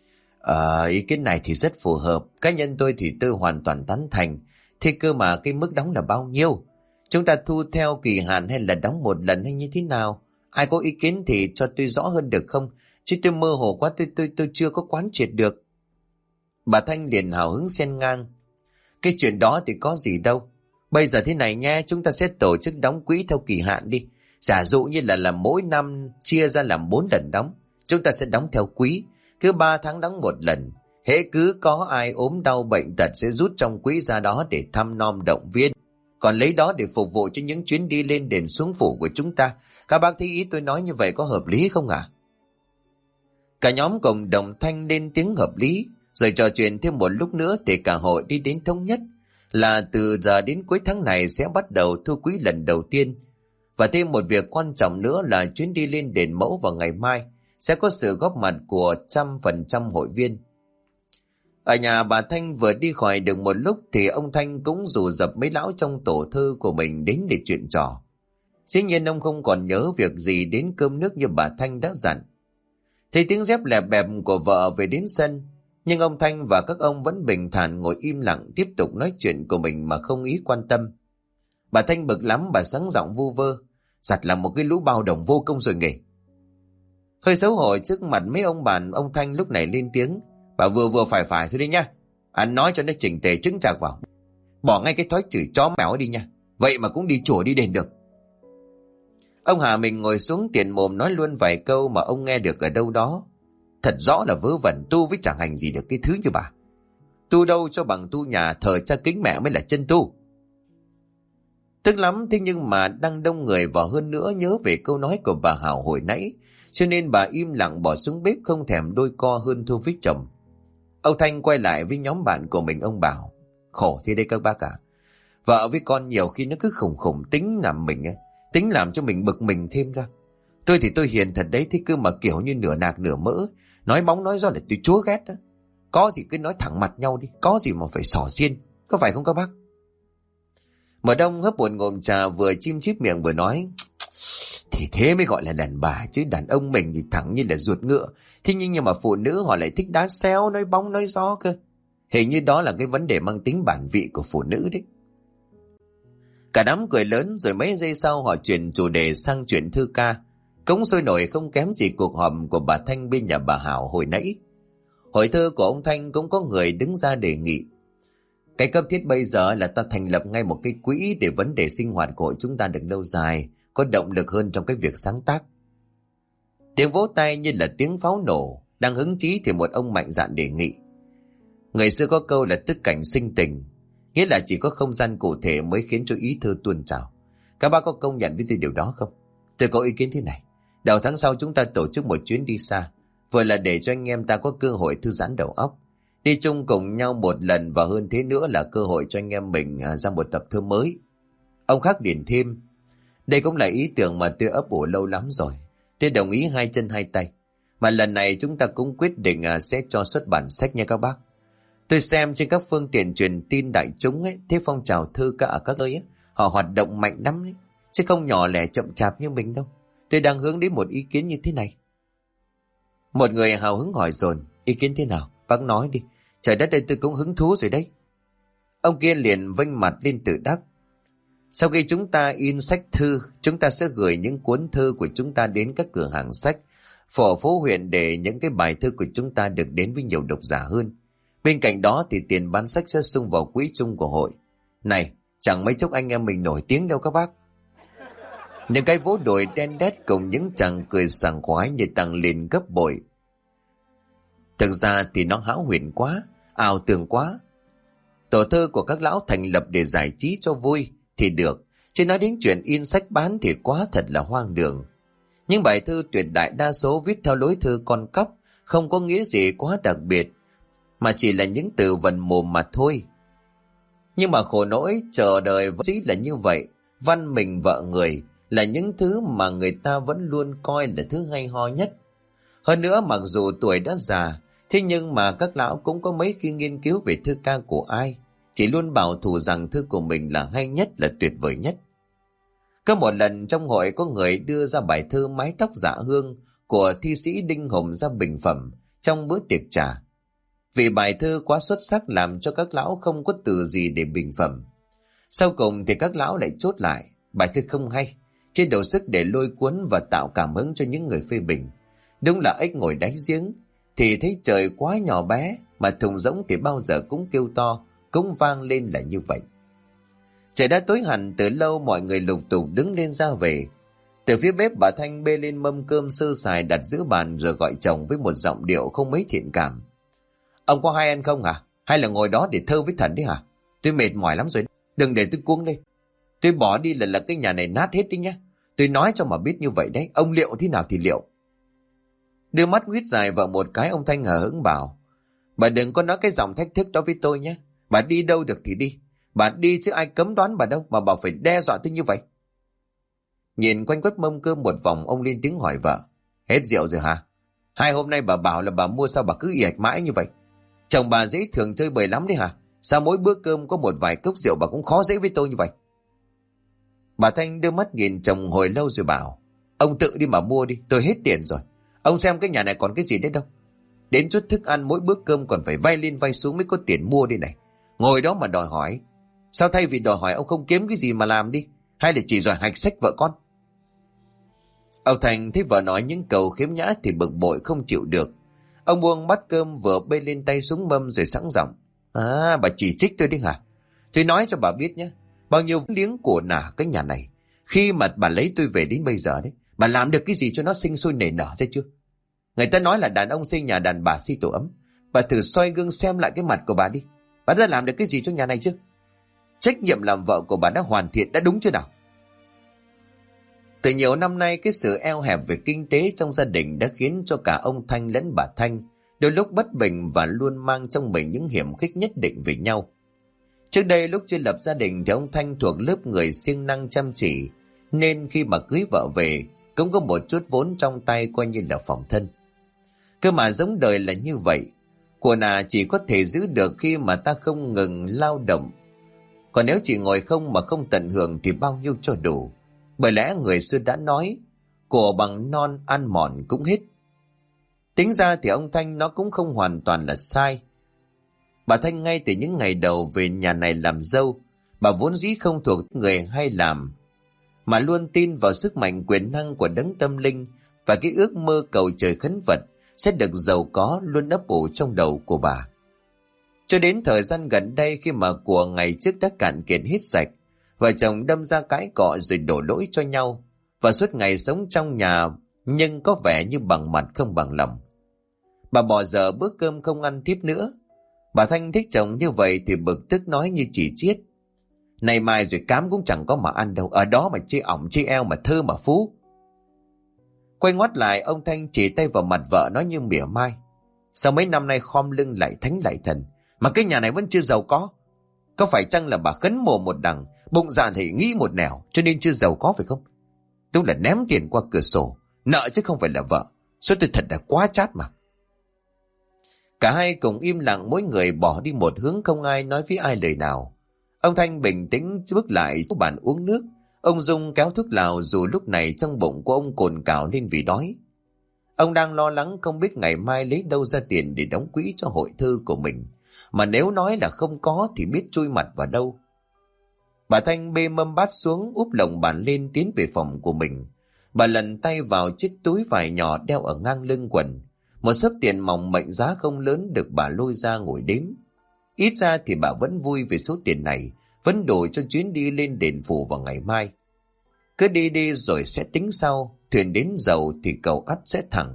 Ý kiến này thì rất phù hợp. Cá nhân tôi thì tôi hoàn toàn tán thành. Thế cơ mà cái mức đóng là bao nhiêu? Chúng ta thu theo kỳ hạn hay là đóng một lần hay như thế nào? Ai có ý kiến thì cho tôi rõ hơn được không? Chứ tôi mơ hồ quá, tôi chưa có quán triệt được. Bà Thanh liền hào hứng xen ngang. Cái chuyện đó thì có gì đâu. Bây giờ thế này nha, chúng ta sẽ tổ chức đóng quỹ theo kỳ hạn đi. Giả dụ như là mỗi năm chia ra làm 4 lần đóng. Chúng ta sẽ đóng theo quý, cứ 3 tháng đóng một lần. Hễ cứ có ai ốm đau bệnh tật sẽ rút trong quỹ ra đó để thăm nom động viên. Còn lấy đó để phục vụ cho những chuyến đi lên đền xuống phủ của chúng ta. Các bác thấy ý tôi nói như vậy có hợp lý không ạ? Cả nhóm cùng đồng thanh lên tiếng hợp lý. Rồi trò chuyện thêm một lúc nữa thì cả hội đi đến thống nhất là từ giờ đến cuối tháng này sẽ bắt đầu thu quý lần đầu tiên. Và thêm một việc quan trọng nữa là chuyến đi lên đền Mẫu vào ngày mai sẽ có sự góp mặt của 100% hội viên. Ở nhà bà Thanh vừa đi khỏi được một lúc thì ông Thanh cũng rủ dập mấy lão trong tổ thư của mình đến để chuyện trò. Dĩ nhiên ông không còn nhớ việc gì đến cơm nước như bà Thanh đã dặn. Thấy tiếng dép lẹp bẹp của vợ về đến sân, nhưng ông Thanh và các ông vẫn bình thản ngồi im lặng tiếp tục nói chuyện của mình mà không ý quan tâm. Bà Thanh bực lắm, bà sắng giọng vu vơ. Giặt là một cái lũ bao đồng vô công rồi nghề. Hơi xấu hổ trước mặt mấy ông bạn, ông Thanh lúc này lên tiếng. Bà vừa vừa phải thôi đi nha. Anh nói cho nó chỉnh tề chứng chạc vào. Bỏ ngay cái thói chửi chó mèo đi nha. Vậy mà cũng đi chùa đi đền được. Ông Hà mình ngồi xuống tiện mồm nói luôn vài câu mà ông nghe được ở đâu đó. Thật rõ là vớ vẩn, tu với chẳng hành gì được cái thứ như bà. Tu đâu cho bằng tu nhà thờ cha kính mẹ mới là chân tu. Tức lắm, thế nhưng mà đang đông người và hơn nữa nhớ về câu nói của bà Hảo hồi nãy, cho nên bà im lặng bỏ xuống bếp không thèm đôi co hơn thua với chồng. Ông Thanh quay lại với nhóm bạn của mình, ông bảo: khổ thế đây các bác à. Vợ với con nhiều khi nó cứ khủng khủng tính làm mình ấy, tính làm cho mình bực mình thêm ra. Tôi thì tôi hiền thật đấy, thế cứ mà kiểu như nửa nạc nửa mỡ, nói bóng nói gió là tôi chúa ghét đó. Có gì cứ nói thẳng mặt nhau đi, có gì mà phải xỏ xiên, có phải không các bác? Mở Đông hấp một ngụm trà, vừa chim chít miệng vừa nói: thì thế mới gọi là đàn bà chứ, đàn ông mình thì thẳng như là ruột ngựa. Thế nhưng mà phụ nữ họ lại thích đá xéo, nói bóng nói gió cơ. Hình như đó là cái vấn đề mang tính bản vị của phụ nữ đấy. Cả đám cười lớn, rồi mấy giây sau họ chuyển chủ đề sang chuyện thư ca. Cũng sôi nổi không kém gì cuộc họp của bà Thanh bên nhà bà Hảo hồi nãy. Hội thơ của ông Thanh cũng có người đứng ra đề nghị. Cái cấp thiết bây giờ là ta thành lập ngay một cái quỹ để vấn đề sinh hoạt của hội chúng ta được lâu dài, có động lực hơn trong cái việc sáng tác. Tiếng vỗ tay như là tiếng pháo nổ. Đang hứng chí thì một ông mạnh dạn đề nghị. Người xưa có câu là tức cảnh sinh tình, nghĩa là chỉ có không gian cụ thể mới khiến cho ý thơ tuôn trào. Các bác có công nhận với tôi điều đó không? Tôi có ý kiến thế này. Đầu tháng sau chúng ta tổ chức một chuyến đi xa, vừa là để cho anh em ta có cơ hội thư giãn đầu óc, đi chung cùng nhau một lần, và hơn thế nữa là cơ hội cho anh em mình ra một tập thơ mới. Ông Khắc điền thêm: đây cũng là ý tưởng mà tôi ấp ủ lâu lắm rồi. Tôi đồng ý hai chân hai tay. Mà lần này chúng ta cũng quyết định sẽ cho xuất bản sách nha các bác. Tôi xem trên các phương tiện truyền tin đại chúng ấy, thế phong trào thơ ca ở các nơi ấy, họ hoạt động mạnh lắm ấy, chứ không nhỏ lẻ chậm chạp như mình đâu. Tôi đang hướng đến một ý kiến như thế này. Một người hào hứng hỏi dồn: ý kiến thế nào? Bác nói đi. Trời đất ơi, tôi cũng hứng thú rồi đấy. Ông kia liền vênh mặt lên tự đắc: sau khi chúng ta in sách thư, chúng ta sẽ gửi những cuốn thơ của chúng ta đến các cửa hàng sách, phố huyện, để những cái bài thơ của chúng ta được đến với nhiều độc giả hơn. Bên cạnh đó thì tiền bán sách sẽ sung vào quỹ chung của hội. Này, chẳng mấy chốc anh em mình nổi tiếng đâu các bác. Những cái vỗ đùi đen đét cùng những chàng cười sảng khoái như tăng lên gấp bội. Thực ra thì nó hão huyền quá, ảo tưởng quá. Tổ thơ của các lão thành lập để giải trí cho vui thì được, chứ nói đến chuyện in sách bán thì quá thật là hoang đường. Những bài thơ tuyệt đại đa số viết theo lối thơ con cóc, không có nghĩa gì quá đặc biệt, mà chỉ là những từ vần mồm mà thôi. Nhưng mà khổ nỗi chờ đời vẫn là như vậy. Văn mình vợ người là những thứ mà người ta vẫn luôn coi là thứ hay ho nhất. Hơn nữa, mặc dù tuổi đã già, thế nhưng mà các lão cũng có mấy khi nghiên cứu về thơ ca của ai, chỉ luôn bảo thủ rằng thơ của mình là hay nhất, là tuyệt vời nhất. Có một lần trong hội có người đưa ra bài thơ Mái tóc dạ hương của thi sĩ Đinh Hùng ra bình phẩm trong bữa tiệc trà. Vì bài thơ quá xuất sắc làm cho các lão không có từ gì để bình phẩm. Sau cùng thì các lão lại chốt lại: bài thơ không hay, trên đầu sức để lôi cuốn và tạo cảm hứng cho những người phê bình. Đúng là ếch ngồi đáy giếng thì thấy trời quá nhỏ bé, mà thùng rỗng thì bao giờ cũng kêu to, cũng vang lên là như vậy. Trời đã tối hẳn từ lâu, mọi người lục tục đứng lên ra về. Từ phía bếp, bà Thanh bê lên mâm cơm sơ sài đặt giữa bàn rồi gọi chồng với một giọng điệu không mấy thiện cảm: ông có hay ăn không hả? Hay là ngồi đó để thơ với thần đấy hả? Tôi mệt mỏi lắm rồi, đừng để tôi cuống lên. Tôi bỏ đi là cái nhà này nát hết đi nhá. Tôi nói cho mà biết như vậy đấy, ông liệu thế nào thì liệu. Đưa mắt nguyết dài vào một cái, ông Thanh hờ hững bảo: bà đừng có nói cái giọng thách thức đó với tôi nhé. Bà đi đâu được thì đi. Bà đi chứ ai cấm đoán bà đâu mà bà phải đe dọa tôi như vậy. Nhìn quanh quất mâm cơm một vòng, ông lên tiếng hỏi vợ: hết rượu rồi hả? 2 hôm nay bà bảo là bà mua, sao bà cứ ì ạch mãi như vậy? Chồng bà dễ thường chơi bời lắm đấy hả? Sao mỗi bữa cơm có một vài cốc rượu bà cũng khó dễ với tôi như vậy? Bà Thanh đưa mắt nhìn chồng hồi lâu rồi bảo: ông tự đi mà mua đi, tôi hết tiền rồi. Ông xem cái nhà này còn cái gì đấy đâu. Đến chút thức ăn mỗi bữa cơm còn phải vay lên vay xuống mới có tiền mua đi này. Ngồi đó mà đòi hỏi. Sao thay vì đòi hỏi ông không kiếm cái gì mà làm đi? Hay là chỉ giỏi hạch sách vợ con? Ông Thành thấy vợ nói những câu khiếm nhã thì bực bội không chịu được. Ông buông bát cơm vừa bê lên tay xuống mâm rồi sẵn giọng. À, bà chỉ trích tôi đi hả? Tôi nói cho bà biết nhé, bao nhiêu liếng của nả cái nhà này, khi mà bà lấy tôi về đến bây giờ đấy, bà làm được cái gì cho nó sinh sôi nảy nở ra chưa? Người ta nói là đàn ông xây nhà, đàn bà xây tổ ấm. Bà thử soi gương xem lại cái mặt của bà đi. Bà đã làm được cái gì cho nhà này chứ? Trách nhiệm làm vợ của bà đã hoàn thiện, đã đúng chưa nào? Từ nhiều năm nay, cái sự eo hẹp về kinh tế trong gia đình đã khiến cho cả ông Thanh lẫn bà Thanh đôi lúc bất bình và luôn mang trong mình những hiểm khích nhất định về nhau. Trước đây lúc chưa lập gia đình thì ông Thanh thuộc lớp người siêng năng chăm chỉ, nên khi mà cưới vợ về cũng có một chút vốn trong tay coi như là phòng thân. Cơ mà giống đời là như vậy, của nà chỉ có thể giữ được khi mà ta không ngừng lao động. Còn nếu chỉ ngồi không mà không tận hưởng thì bao nhiêu cho đủ. Bởi lẽ người xưa đã nói, của bằng non ăn mòn cũng hết. Tính ra thì ông Thanh nó cũng không hoàn toàn là sai. Bà Thanh ngay từ những ngày đầu về nhà này làm dâu, bà vốn dĩ không thuộc người hay làm, mà luôn tin vào sức mạnh quyền năng của đấng tâm linh, và cái ước mơ cầu trời khấn Phật sẽ được giàu có luôn ấp ủ trong đầu của bà. Cho đến thời gian gần đây, khi mà của ngày trước đã cạn kiệt hết sạch, vợ chồng đâm ra cãi cọ rồi đổ lỗi cho nhau, và suốt ngày sống trong nhà nhưng có vẻ như bằng mặt không bằng lòng. Bà bỏ dở bữa cơm không ăn tiếp nữa. Bà Thanh thích chồng như vậy thì bực tức nói như chỉ chiết. Này mai rồi cám cũng chẳng có mà ăn đâu, ở đó mà chê ỏng chê eo mà thơ mà phú. Quay ngoắt lại, ông Thanh chỉ tay vào mặt vợ nói như mỉa mai. Sao mấy năm nay khom lưng lại thánh lại thần, mà cái nhà này vẫn chưa giàu có? Có phải chăng là bà khấn mồm một đằng, bụng dạ thì nghĩ một nẻo, cho nên chưa giàu có phải không? Đúng là ném tiền qua cửa sổ, nợ chứ không phải là vợ. Số tôi thật là quá chát mà. Cả hai cùng im lặng, mỗi người bỏ đi một hướng, không ai nói với ai lời nào. Ông Thanh bình tĩnh bước lại bàn uống nước. Ông Dung kéo thuốc lào, dù lúc này trong bụng của ông cồn cào nên vì đói. Ông đang lo lắng không biết ngày mai lấy đâu ra tiền để đóng quỹ cho hội thư của mình. Mà nếu nói là không có thì biết chui mặt vào đâu. Bà Thanh bê mâm bát xuống, úp lồng bàn lên tiến về phòng của mình. Bà lần tay vào chiếc túi vải nhỏ đeo ở ngang lưng quần. Một xấp tiền mỏng mệnh giá không lớn được bà lôi ra ngồi đếm. Ít ra thì bà vẫn vui về số tiền này, vẫn đủ cho chuyến đi lên đền phủ vào ngày mai. Cứ đi đi rồi sẽ tính sau, thuyền đến dầu thì cầu ắt sẽ thẳng.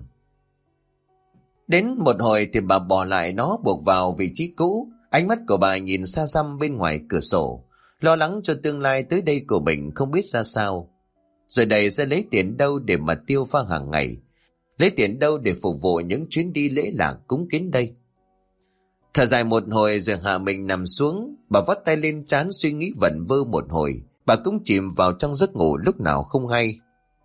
Đến một hồi thì bà bỏ lại nó buộc vào vị trí cũ. Ánh mắt của bà nhìn xa xăm bên ngoài cửa sổ, lo lắng cho tương lai tới đây của mình không biết ra sao. Rồi đây sẽ lấy tiền đâu để mà tiêu pha hàng ngày, lấy tiền đâu để phục vụ những chuyến đi lễ lạc cúng kiến đây. Thở dài một hồi rồi hạ mình nằm xuống. Bà vắt tay lên trán suy nghĩ vẩn vơ một hồi. Bà cũng chìm vào trong giấc ngủ lúc nào không hay.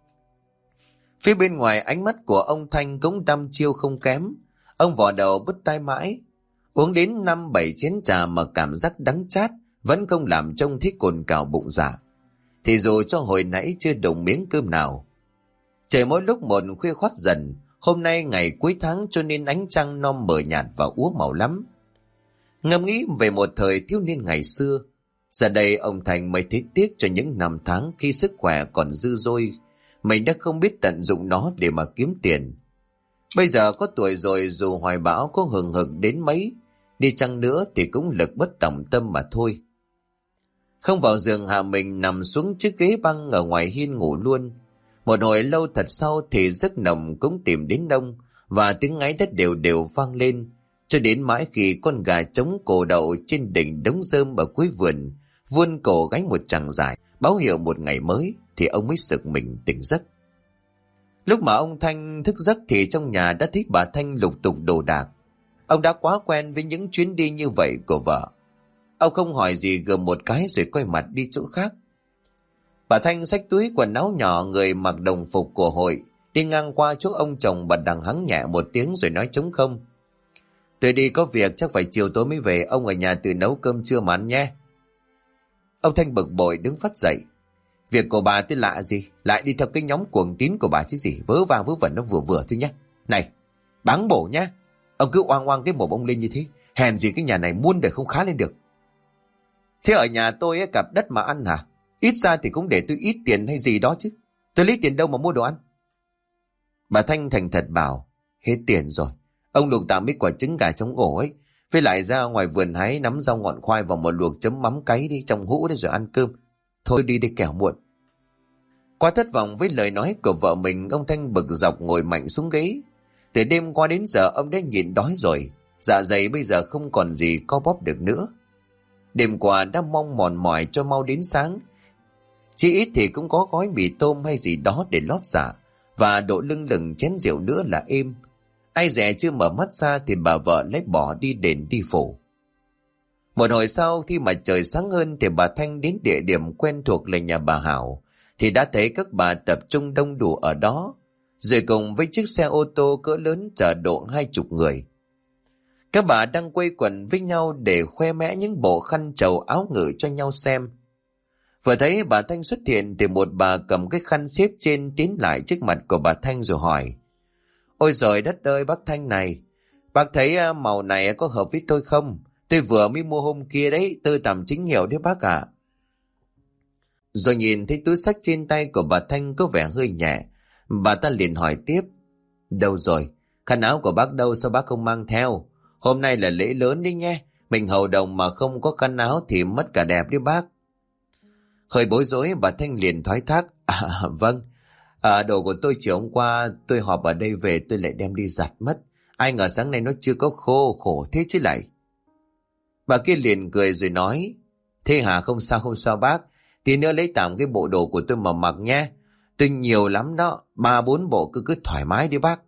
Phía bên ngoài, ánh mắt của ông Thanh cũng đăm chiêu không kém. Ông vò đầu bứt tai mãi. Uống đến 5-7 chén trà mà cảm giác đắng chát vẫn không làm trông thấy cồn cào bụng dạ. Thì dù cho hồi nãy chưa đụng miếng cơm nào. Trời mỗi lúc một khuya khoắt dần. Hôm nay ngày cuối tháng cho nên ánh trăng non mờ nhạt và úa màu lắm. Ngẫm nghĩ về một thời thiếu niên ngày xưa, giờ đây ông Thành mới thấy tiếc cho những năm tháng khi sức khỏe còn dư dôi, mình đã không biết tận dụng nó để mà kiếm tiền. Bây giờ có tuổi rồi, dù hoài bão có hừng hực đến mấy, đi chăng nữa thì cũng lực bất tòng tâm mà thôi. Không vào giường, hạ mình nằm xuống chiếc ghế băng ở ngoài hiên ngủ luôn. Một hồi lâu thật sau thì giấc nồng cũng tìm đến đông, và tiếng ngáy đất đều đều vang lên, cho đến mãi khi con gà trống cổ đậu trên đỉnh đống rơm ở cuối vườn vươn cổ gáy một chàng dài, báo hiệu một ngày mới, thì ông mới sực mình tỉnh giấc. Lúc mà ông Thanh thức giấc thì trong nhà đã thấy bà Thanh lục tục đồ đạc. Ông đã quá quen với những chuyến đi như vậy của vợ. Ông không hỏi gì, gầm một cái rồi quay mặt đi chỗ khác. Bà Thanh xách túi quần áo nhỏ, người mặc đồng phục của hội, đi ngang qua chỗ ông chồng. Bà đằng hắng nhẹ một tiếng rồi nói trống không. Tôi đi có việc, chắc phải chiều tối mới về, ông ở nhà tự nấu cơm trưa mà ăn nhé. Ông Thanh bực bội đứng phắt dậy. Việc của bà tôi lạ gì, lại đi theo cái nhóm cuồng tín của bà chứ gì, vớ va vớ vẩn nó vừa vừa thôi nhé. Này, báng bổ nhé, ông cứ oang oang cái mồm ông lên như thế, hèn gì cái nhà này muôn đời không khá lên được. Thế ở nhà tôi ấy, cặp đất mà ăn hả? Ít ra thì cũng để tôi ít tiền hay gì đó chứ. Tôi lấy tiền đâu mà mua đồ ăn? Bà Thanh thành thật bảo, hết tiền rồi. Ông lục tạm mấy quả trứng gà trong ổ ấy. Với lại ra ngoài vườn hái nắm rau ngọn khoai vào một luộc chấm mắm cáy đi trong hũ để rồi ăn cơm. Thôi đi để kẻo muộn. Quá thất vọng với lời nói của vợ mình, ông Thanh bực dọc ngồi mạnh xuống ghế. Từ đêm qua đến giờ ông đã nhịn đói rồi. Dạ dày bây giờ không còn gì co bóp được nữa. Đêm qua đã mong mòn mỏi cho mau đến sáng. Chỉ ít thì cũng có gói mì tôm hay gì đó để lót dạ. Và độ lưng lửng chén rượu nữa là êm. Ai dè chưa mở mắt ra thì bà vợ lấy bỏ đi đền đi phủ. Một hồi sau khi mà trời sáng hơn thì bà Thanh đến địa điểm quen thuộc là nhà bà Hảo. Thì đã thấy các bà tập trung đông đủ ở đó. Rồi cùng với chiếc xe ô tô cỡ lớn chở độ 20 người. Các bà đang quây quần với nhau để khoe mẽ những bộ khăn trầu áo ngự cho nhau xem. Vừa thấy bà Thanh xuất hiện thì một bà cầm cái khăn xếp trên tiến lại trước mặt của bà Thanh rồi hỏi. Ôi giời đất ơi bác Thanh này, bác thấy màu này có hợp với tôi không? Tôi vừa mới mua hôm kia đấy, tơ tằm chính hiệu đấy bác ạ. Rồi nhìn thấy túi xách trên tay của bà Thanh có vẻ hơi nhẹ, bà ta liền hỏi tiếp. Đâu rồi? Khăn áo của bác đâu sao bác không mang theo? Hôm nay là lễ lớn đấy nghe, mình hầu đồng mà không có khăn áo thì mất cả đẹp đấy bác. Hơi bối rối bà Thanh liền thoái thác. Vâng, đồ của tôi chiều hôm qua tôi họp ở đây về tôi lại đem đi giặt mất. Ai ngờ sáng nay nó chưa có khô, khổ thế chứ lại. Bà kia liền cười rồi nói. Thế hả, không sao bác. Tí nữa lấy tạm cái bộ đồ của tôi mà mặc nhé. Tôi nhiều lắm đó, 3-4 bộ cứ thoải mái đi bác.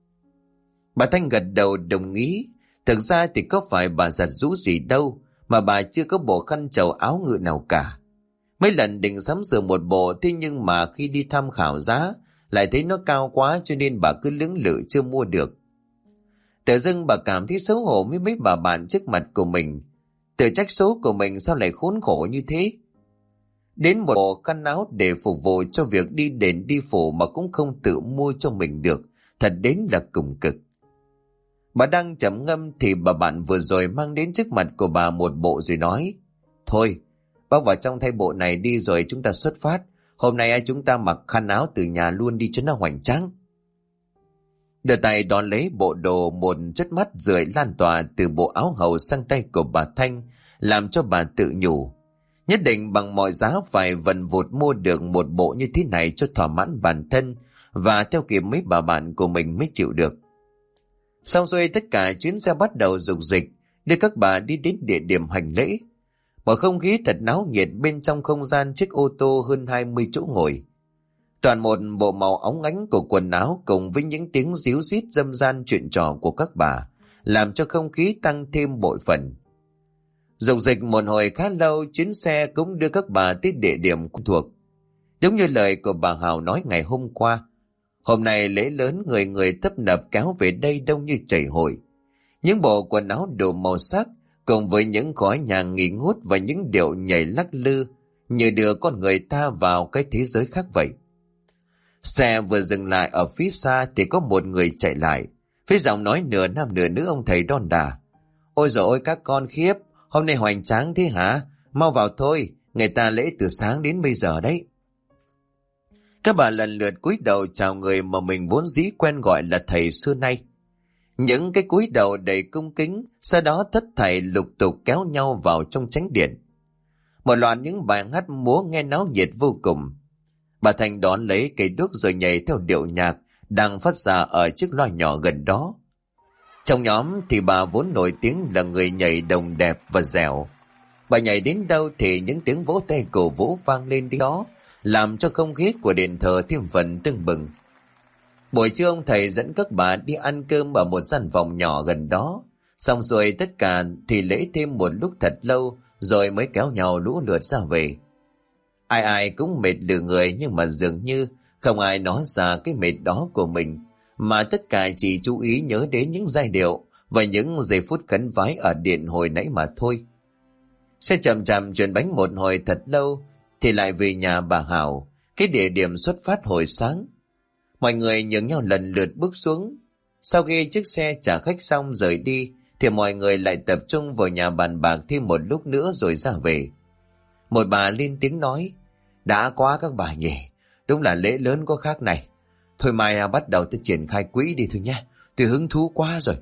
Bà Thanh gật đầu đồng ý. Thực ra thì có phải bà giặt rũ gì đâu mà bà chưa có bộ khăn trầu áo ngự nào cả. Mấy lần định sắm sửa một bộ, thế nhưng mà khi đi tham khảo giá lại thấy nó cao quá cho nên bà cứ lưỡng lự chưa mua được. Tự dưng bà cảm thấy xấu hổ với mấy bà bạn trước mặt của mình. Tự trách số của mình sao lại khốn khổ như thế. Đến một bộ khăn áo để phục vụ cho việc đi đền đi phủ mà cũng không tự mua cho mình được, thật đến là cùng cực. Bà đang trầm ngâm thì bà bạn vừa rồi mang đến trước mặt của bà một bộ rồi nói. Thôi, bác vào trong thay bộ này đi rồi chúng ta xuất phát. Hôm nay chúng ta mặc khăn áo từ nhà luôn đi cho nó hoành tráng. Đưa tay đón lấy bộ đồ, một chất mắt rượi lan tỏa từ bộ áo hầu sang tay của bà Thanh, làm cho bà tự nhủ. Nhất định bằng mọi giá phải vần vụt mua được một bộ như thế này cho thỏa mãn bản thân và theo kịp mấy bà bạn của mình mới chịu được. Xong rồi tất cả chuyến xe bắt đầu rục rịch đưa các bà đi đến địa điểm hành lễ. Bầu không khí thật náo nhiệt bên trong không gian chiếc ô tô hơn 20 chỗ ngồi. Toàn một bộ màu óng ánh của quần áo cùng với những tiếng ríu rít râm ran chuyện trò của các bà, làm cho không khí tăng thêm bội phần. Rục dịch một hồi khá lâu, chuyến xe cũng đưa các bà tới địa điểm quen thuộc. Giống như lời của bà Hào nói ngày hôm qua, hôm nay lễ lớn người người tấp nập kéo về đây đông như chảy hội. Những bộ quần áo đủ màu sắc cùng với những khói nhang nghỉ ngút và những điệu nhảy lắc lư như đưa con người ta vào cái thế giới khác vậy. Xe vừa dừng lại ở phía xa thì có một người chạy lại, với giọng nói nửa nam nửa nữ ông thầy đon đả. Ôi dồi ôi các con khiếp, hôm nay hoành tráng thế hả? Mau vào thôi, người ta lễ từ sáng đến bây giờ đấy. Các bà lần lượt cúi đầu chào người mà mình vốn dĩ quen gọi là thầy xưa nay. Những cái cúi đầu đầy cung kính, sau đó thất thảy lục tục kéo nhau vào trong chánh điện. Một loạt những bài hát múa nghe náo nhiệt vô cùng. Bà Thành đón lấy cây đuốc rồi nhảy theo điệu nhạc đang phát ra ở chiếc loa nhỏ gần đó. Trong nhóm thì bà vốn nổi tiếng là người nhảy đồng đẹp và dẻo. Bà nhảy đến đâu thì những tiếng vỗ tay cổ vũ vang lên đi đó, làm cho không khí của đền thờ thêm phần tưng bừng. Buổi trưa ông thầy dẫn các bà đi ăn cơm ở một gian phòng nhỏ gần đó. Xong rồi tất cả thì lễ thêm một lúc thật lâu rồi mới kéo nhau lũ lượt ra về. Ai ai cũng mệt lử người nhưng mà dường như không ai nói ra cái mệt đó của mình, mà tất cả chỉ chú ý nhớ đến những giai điệu và những giây phút khấn vái ở điện hồi nãy mà thôi. Xe chậm chậm chuyển bánh một hồi thật lâu thì lại về nhà bà Hảo, cái địa điểm xuất phát hồi sáng. Mọi người nhường nhau lần lượt bước xuống. Sau khi chiếc xe chở khách xong rời đi thì mọi người lại tập trung vào nhà bàn bạc thêm một lúc nữa rồi ra về. Một bà lên tiếng nói, đã quá các bà nhỉ, đúng là lễ lớn có khác này. Thôi mai bắt đầu tôi triển khai quỹ đi thôi nhé. Tôi hứng thú quá rồi.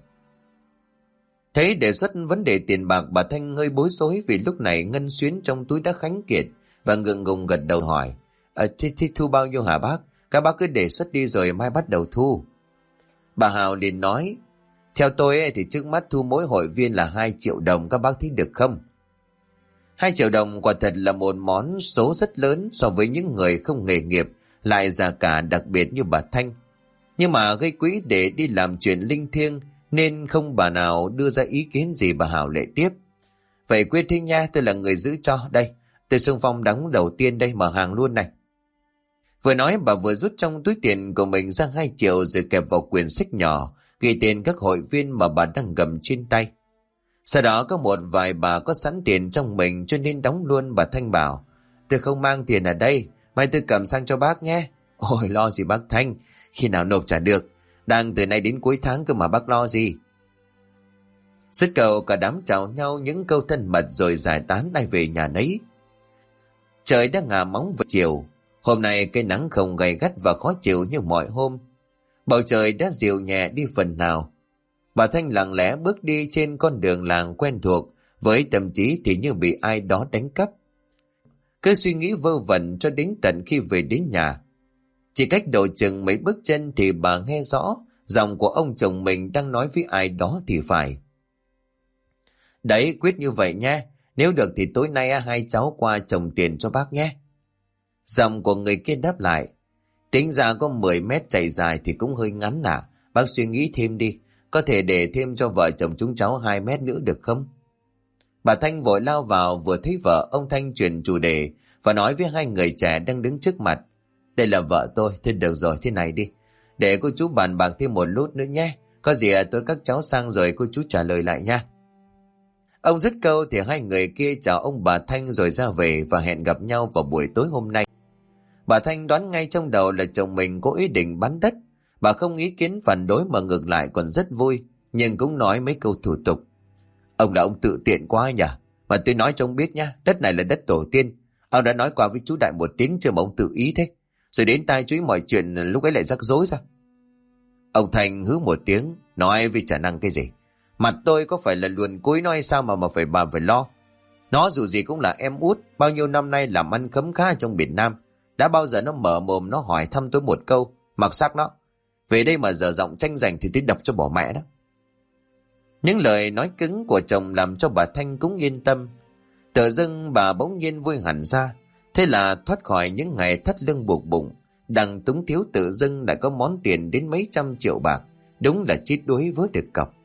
Thấy đề xuất vấn đề tiền bạc, bà Thanh hơi bối rối vì lúc này ngân xuyến trong túi đã khánh kiệt. Và ngượng ngùng gật đầu hỏi. Thế thu bao nhiêu hả bác? Các bác cứ đề xuất đi rồi mai bắt đầu thu. Bà Hào liền nói. Theo tôi thì trước mắt thu mỗi hội viên là 2 triệu đồng, các bác thấy được không? 2 triệu đồng quả thật là một món số rất lớn so với những người không nghề nghiệp, lại già cả đặc biệt như bà Thanh. Nhưng mà gây quỹ để đi làm chuyện linh thiêng nên không bà nào đưa ra ý kiến gì. Bà Hảo lệ tiếp. Vậy quyết thế nha, tôi là người giữ cho. Đây, tôi xung phong đóng đầu tiên đây, mở hàng luôn này. Vừa nói bà vừa rút trong túi tiền của mình ra 2 triệu rồi kẹp vào quyển sách nhỏ ghi tên các hội viên mà bà đang cầm trên tay. Sau đó có một vài bà có sẵn tiền trong mình cho nên đóng luôn. Bà Thanh bảo. Tôi không mang tiền ở đây, mai tôi cầm sang cho bác nhé. Ôi lo gì bác Thanh, khi nào nộp trả được. Đang từ nay đến cuối tháng cơ mà bác lo gì. Dứt câu cả đám chào nhau những câu thân mật rồi giải tán ai về nhà nấy. Trời đã ngả móng vào chiều. Hôm nay cây nắng không gay gắt và khó chịu như mọi hôm. Bầu trời đã dịu nhẹ đi phần nào. Bà Thanh lặng lẽ bước đi trên con đường làng quen thuộc, với tâm trí thì như bị ai đó đánh cắp. Cứ suy nghĩ vơ vẩn cho đến tận khi về đến nhà. Chỉ cách độ chừng mấy bước chân thì bà nghe rõ giọng của ông chồng mình đang nói với ai đó thì phải. Đấy, quyết như vậy nhé. Nếu được thì tối nay hai cháu qua trồng tiền cho bác nhé. Giọng của người kia đáp lại. Tính ra có 10 mét chạy dài thì cũng hơi ngắn à. Bác suy nghĩ thêm đi. Có thể để thêm cho vợ chồng chúng cháu 2 mét nữa được không? Bà Thanh vội lao vào, vừa thấy vợ ông Thanh chuyển chủ đề và nói với hai người trẻ đang đứng trước mặt. Đây là vợ tôi, thế được rồi, thế này đi. Để cô chú bàn bạc thêm một lút nữa nhé. Có gì tôi các cháu sang rồi cô chú trả lời lại nha. Ông dứt câu thì hai người kia chào ông bà Thanh rồi ra về và hẹn gặp nhau vào buổi tối hôm nay. Bà Thanh đoán ngay trong đầu là chồng mình có ý định bán đất. Bà không ý kiến phản đối mà ngược lại còn rất vui, nhưng cũng nói mấy câu thủ tục. Ông là ông tự tiện quá nhỉ? Mà tôi nói cho ông biết nhá, đất này là đất tổ tiên. Ông đã nói qua với chú Đại một tiếng chưa mà ông tự ý thế. Rồi đến tai chú ý mọi chuyện lúc ấy lại rắc rối ra. Ông Thành hứ một tiếng, nói vì chả năng cái gì. Mặt tôi có phải là luồn cúi nói sao mà bà phải lo. Nó dù gì cũng là em út, bao nhiêu năm nay làm ăn khấm khá trong Việt Nam. Đã bao giờ nó mở mồm nó hỏi thăm tôi một câu, mặc sắc nó. Về đây mà dở giọng tranh giành thì tôi đập cho bỏ mẹ đó. Những lời nói cứng của chồng làm cho bà Thanh cũng yên tâm. Tự dưng bà bỗng nhiên vui hẳn ra. Thế là thoát khỏi những ngày thắt lưng buộc bụng. Đằng túng thiếu tự dưng lại có món tiền đến mấy trăm triệu bạc. Đúng là chít đuối với được cọc.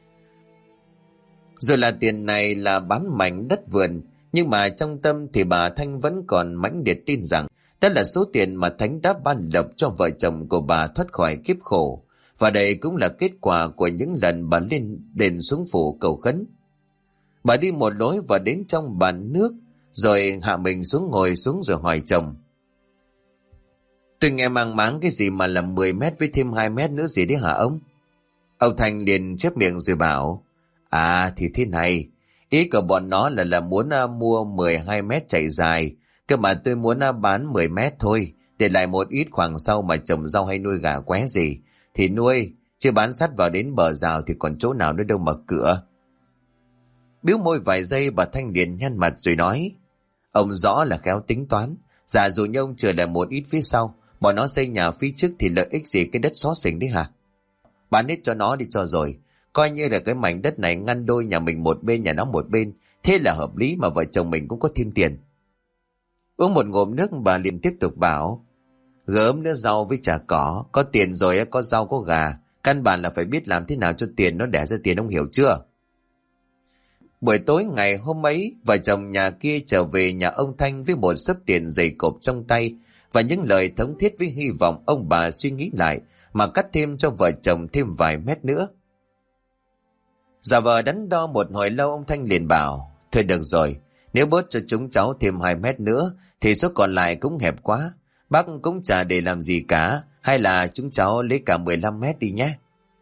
Rồi là tiền này là bán mảnh đất vườn. Nhưng mà trong tâm thì bà Thanh vẫn còn mãnh liệt tin rằng đó là số tiền mà Thánh đã ban lộc cho vợ chồng của bà thoát khỏi kiếp khổ. Và đây cũng là kết quả của những lần bà lên đền xuống phủ cầu khấn. Bà đi một lối và đến trong bàn nước, rồi hạ mình xuống ngồi xuống rồi hỏi chồng. Tôi nghe mang máng cái gì mà là 10 mét với thêm 2 mét nữa gì đấy hả ông? Ông Thành liền chép miệng rồi bảo. À thì thế này, ý của bọn nó là muốn mua 12 mét chạy dài. Cơ mà tôi muốn bán 10 mét thôi, để lại một ít khoảng sau mà trồng rau hay nuôi gà qué gì. Thì nuôi, chứ bán sắt vào đến bờ rào thì còn chỗ nào nữa đâu mà cửa. Biếu môi vài giây bà Thanh liền nhăn mặt rồi nói. Ông rõ là khéo tính toán. Giả dụ như ông trở lại một ít phía sau, bọn nó xây nhà phía trước thì lợi ích gì cái đất xó xỉnh đấy hả? Bán hết cho nó đi cho rồi. Coi như là cái mảnh đất này ngăn đôi nhà mình một bên nhà nó một bên. Thế là hợp lý mà vợ chồng mình cũng có thêm tiền. Uống một ngụm nước bà liền tiếp tục bảo. Gớm nữa rau với chả có tiền rồi có rau có gà. Căn bản là phải biết làm thế nào cho tiền nó đẻ ra tiền, ông hiểu chưa? Buổi tối ngày hôm ấy, vợ chồng nhà kia trở về nhà ông Thanh với một xấp tiền dày cộp trong tay và những lời thống thiết với hy vọng ông bà suy nghĩ lại mà cắt thêm cho vợ chồng thêm vài mét nữa. Giả vờ đắn đo một hồi lâu, ông Thanh liền bảo. Thôi được rồi, nếu bớt cho chúng cháu thêm 2 mét nữa thì số còn lại cũng hẹp quá. Bác cũng chả để làm gì cả, hay là chúng cháu lấy cả 15 mét đi nhé.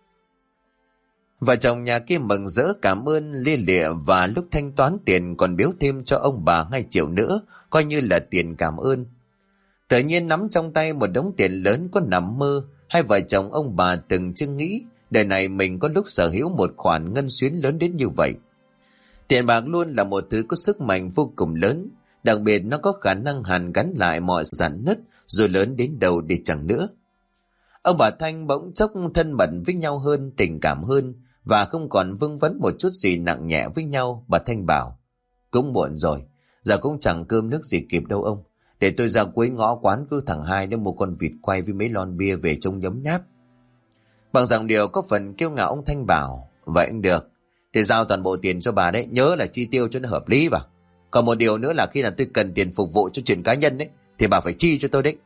Vợ chồng nhà kia mừng rỡ cảm ơn lia lịa và lúc thanh toán tiền còn biếu thêm cho ông bà 2 triệu nữa, coi như là tiền cảm ơn. Tự nhiên nắm trong tay một đống tiền lớn có nằm mơ, hai vợ chồng ông bà từng chưa nghĩ đời này mình có lúc sở hữu một khoản ngân xuyến lớn đến như vậy. Tiền bạc luôn là một thứ có sức mạnh vô cùng lớn, đặc biệt nó có khả năng hàn gắn lại mọi rạn nứt dù lớn đến đâu đi chẳng nữa. Ông bà Thanh bỗng chốc thân mật với nhau hơn, tình cảm hơn và không còn vương vấn một chút gì nặng nhẹ với nhau. Bà Thanh bảo: cũng muộn rồi, giờ cũng chẳng cơm nước gì kịp đâu ông. Để tôi ra cuối ngõ quán cứ thằng Hai nó mua con vịt quay với mấy lon bia về trông nhấm nháp. Bằng giọng điệu có phần kiêu ngạo, ông Thanh bảo: vậy cũng được, thì giao toàn bộ tiền cho bà đấy, nhớ là chi tiêu cho nó hợp lý vào. Còn một điều nữa là khi nào tôi cần tiền phục vụ cho chuyện cá nhân đấy thì bà phải chi cho tôi đấy.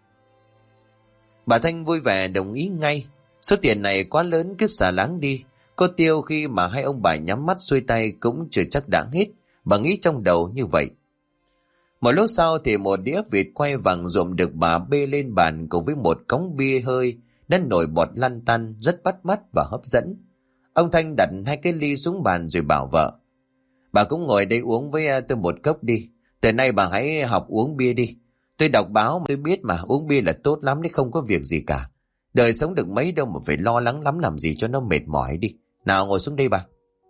Bà Thanh vui vẻ đồng ý ngay. Số tiền này quá lớn cứ xả láng đi, có tiêu khi mà hai ông bà nhắm mắt xuôi tay cũng chưa chắc đã hết. Bà nghĩ trong đầu như vậy. Một lúc sau thì một đĩa vịt quay vàng rộm được bà bê lên bàn cùng với một cống bia hơi đang nổi bọt lăn tăn, rất bắt mắt và hấp dẫn. Ông Thanh đặt hai cái ly xuống bàn rồi bảo vợ: bà cũng ngồi đây uống với tôi một cốc đi. Từ nay bà hãy học uống bia đi. Tôi đọc báo tôi biết mà, uống bia là tốt lắm đấy, không có việc gì cả. Đời sống được mấy đâu mà phải lo lắng lắm làm gì cho nó mệt mỏi đi. Nào ngồi xuống đây bà.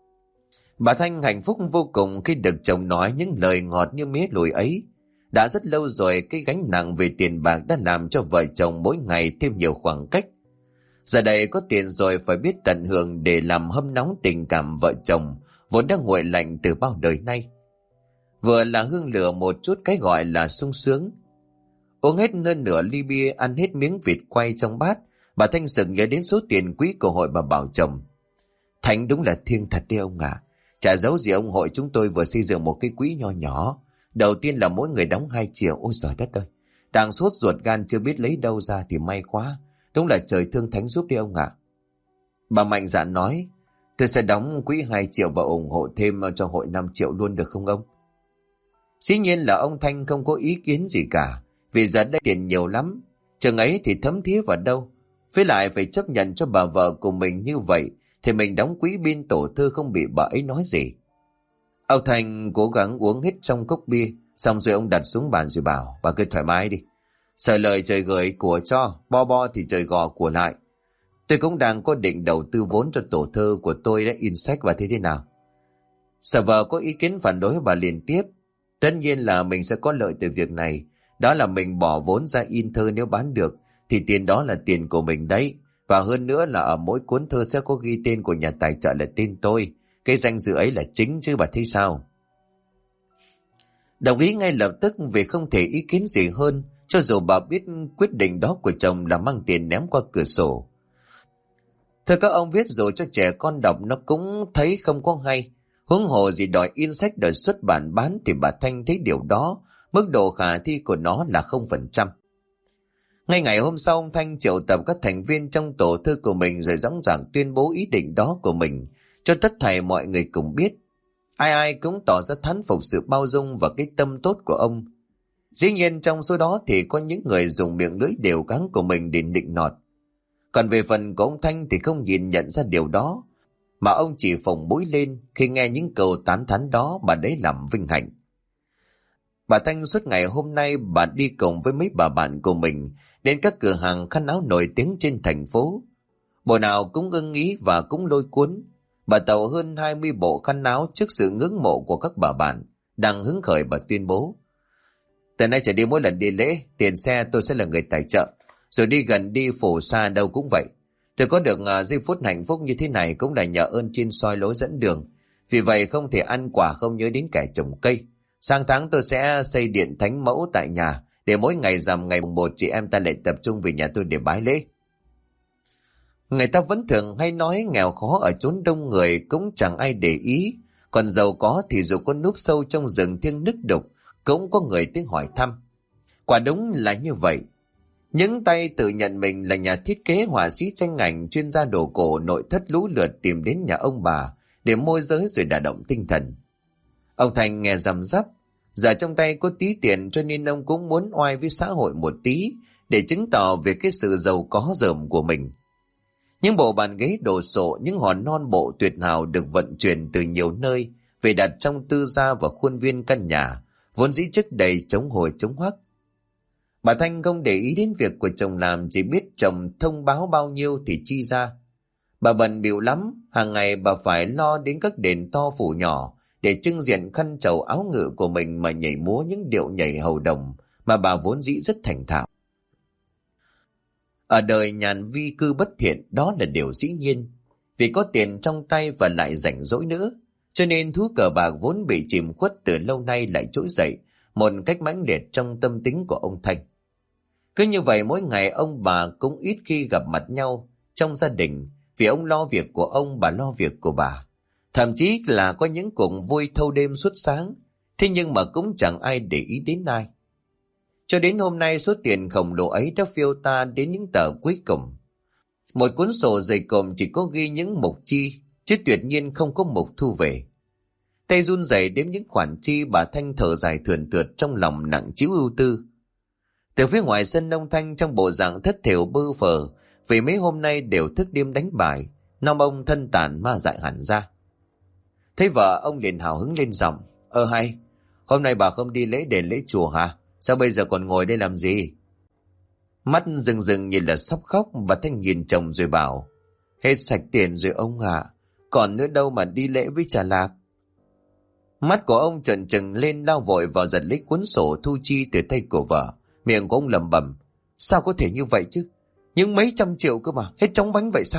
Bà Thanh hạnh phúc vô cùng khi được chồng nói những lời ngọt như mía lùi ấy. Đã rất lâu rồi cái gánh nặng về tiền bạc đã làm cho vợ chồng mỗi ngày thêm nhiều khoảng cách. Giờ đây có tiền rồi phải biết tận hưởng để làm hâm nóng tình cảm vợ chồng vốn đã nguội lạnh từ bao đời nay. Vừa là hương lửa một chút cái gọi là sung sướng. Uống hết hơn nửa ly bia, ăn hết miếng vịt quay trong bát, bà Thanh sực nhớ đến số tiền quỹ của hội bà bảo chồng: Thanh đúng là thiêng thật đấy ông ạ. Chả giấu gì ông, hội chúng tôi vừa xây dựng một cái quỹ nho nhỏ. Đầu tiên là mỗi người đóng 2 triệu. Ôi giời đất ơi, đang sốt ruột gan chưa biết lấy đâu ra thì may quá. Đúng là trời thương Thánh giúp đi ông ạ. Bà mạnh dạn nói: tôi sẽ đóng quỹ 2 triệu và ủng hộ thêm cho hội 5 triệu luôn được không ông? Dĩ nhiên là ông Thanh không có ý kiến gì cả, vì giờ đây tiền nhiều lắm, chừng ấy thì thấm thía vào đâu. Với lại phải chấp nhận cho bà vợ của mình như vậy thì mình đóng quỹ bên tổ thư không bị bà ấy nói gì. Ông Thanh cố gắng uống hết trong cốc bia, xong rồi ông đặt xuống bàn rồi bảo: bà cứ thoải mái đi. Sợ lời trời gửi của cho, bo thì trời gò của lại. Tôi cũng đang có định đầu tư vốn cho tổ thơ của tôi đã in sách, và thế nào? Sợ vợ có ý kiến phản đối, bà liền tiếp: tất nhiên là mình sẽ có lợi từ việc này. Đó là mình bỏ vốn ra in thơ, nếu bán được thì tiền đó là tiền của mình đấy. Và hơn nữa là ở mỗi cuốn thơ sẽ có ghi tên của nhà tài trợ là tên tôi. Cái danh dự ấy là chính chứ, bà thấy sao? Đồng ý ngay lập tức vì không thể ý kiến gì hơn, cho dù bà biết quyết định đó của chồng là mang tiền ném qua cửa sổ. Thơ các ông viết rồi cho trẻ con đọc nó cũng thấy không có hay. Huống hồ gì đòi in sách đòi xuất bản bán thì bà Thanh thấy điều đó, mức độ khả thi của nó là 0%. Ngay ngày hôm sau, ông Thanh triệu tập các thành viên trong tổ thư của mình rồi dõng dạc tuyên bố ý định đó của mình cho tất thảy mọi người cùng biết. Ai ai cũng tỏ ra thán phục sự bao dung và cái tâm tốt của ông. Dĩ nhiên trong số đó thì có những người dùng miệng lưỡi đều cáng của mình để nịnh nọt. Còn về phần của ông Thanh thì không nhìn nhận ra điều đó, mà ông chỉ phồng mũi lên khi nghe những câu tán thán đó mà đấy làm vinh hạnh. Bà Thanh suốt ngày hôm nay bà đi cùng với mấy bà bạn của mình đến các cửa hàng khăn áo nổi tiếng trên thành phố. Bộ nào cũng ưng ý và cũng lôi cuốn. Bà tậu hơn 20 bộ khăn áo trước sự ngưỡng mộ của các bà bạn. Đang hứng khởi bà tuyên bố: từ nay trở đi mỗi lần đi lễ, tiền xe tôi sẽ là người tài trợ. Rồi đi gần đi phủ xa đâu cũng vậy. Tôi có được giây phút hạnh phúc như thế này cũng là nhờ ơn trên soi lối dẫn đường. Vì vậy không thể ăn quả không nhớ đến kẻ trồng cây. Sang tháng tôi sẽ xây điện thánh mẫu tại nhà, để mỗi ngày rằm ngày mùng 1 chị em ta lại tập trung về nhà tôi để bái lễ. Người ta vẫn thường hay nói nghèo khó ở chốn đông người cũng chẳng ai để ý. Còn giàu có thì dù có núp sâu trong rừng thiêng nức đục cũng có người tới hỏi thăm. Quả đúng là như vậy. Những tay tự nhận mình là nhà thiết kế, họa sĩ tranh ảnh, chuyên gia đồ cổ nội thất lũ lượt tìm đến nhà ông bà để môi giới rồi đả động tinh thần. Ông Thành nghe răm rắp, giờ trong tay có tí tiền cho nên ông cũng muốn oai với xã hội một tí để chứng tỏ về cái sự giàu có dởm của mình. Những bộ bàn ghế đồ sộ, những hòn non bộ tuyệt hảo được vận chuyển từ nhiều nơi về đặt trong tư gia và khuôn viên căn nhà vốn dĩ trước đầy chống hồi chống hoắc. Bà Thanh không để ý đến việc của chồng làm, chỉ biết chồng thông báo bao nhiêu thì chi ra. Bà bận bịu lắm, hàng ngày bà phải lo đến các đền to phủ nhỏ để trưng diện khăn trầu áo ngự của mình mà nhảy múa những điệu nhảy hầu đồng mà bà vốn dĩ rất thành thạo. Ở đời nhàn vi cư bất thiện, đó là điều dĩ nhiên. Vì có tiền trong tay và lại rảnh rỗi nữa, cho nên thú cờ bạc vốn bị chìm khuất từ lâu nay lại trỗi dậy một cách mãnh liệt trong tâm tính của ông Thanh. Cứ như vậy mỗi ngày ông bà cũng ít khi gặp mặt nhau trong gia đình, vì ông lo việc của ông, bà lo việc của bà. Thậm chí là có những cuộc vui thâu đêm suốt sáng, thế nhưng mà cũng chẳng ai để ý đến ai. Cho đến hôm nay số tiền khổng lồ ấy đã phiêu ta đến những tờ cuối cùng. Một cuốn sổ dày cộm chỉ có ghi những mục chi, chứ tuyệt nhiên không có mục thu về. Tay run rẩy đếm những khoản chi, bà Thanh thở dài thườn thượt trong lòng nặng trĩu ưu tư. Từ phía ngoài sân, ông Thanh trong bộ dạng thất thểu bơ phờ, vì mấy hôm nay đều thức đêm đánh bài, năm ông thân tàn ma dại hẳn ra. Thấy vợ, ông liền hào hứng lên giọng: Hay, hôm nay bà không đi lễ đền lễ chùa hả? Sao bây giờ còn ngồi đây làm gì? Mắt rừng rừng như là sắp khóc, bà Thanh nhìn chồng rồi bảo: Hết sạch tiền rồi ông ạ, còn nữa đâu mà đi lễ với trà lạc. Mắt của ông trợn trừng lên, lao vội vào giật lấy cuốn sổ thu chi từ tay của vợ. Miệng của ông lẩm bẩm: Sao có thể như vậy chứ? Nhưng mấy trăm triệu cơ mà, hết chóng vánh vậy sao?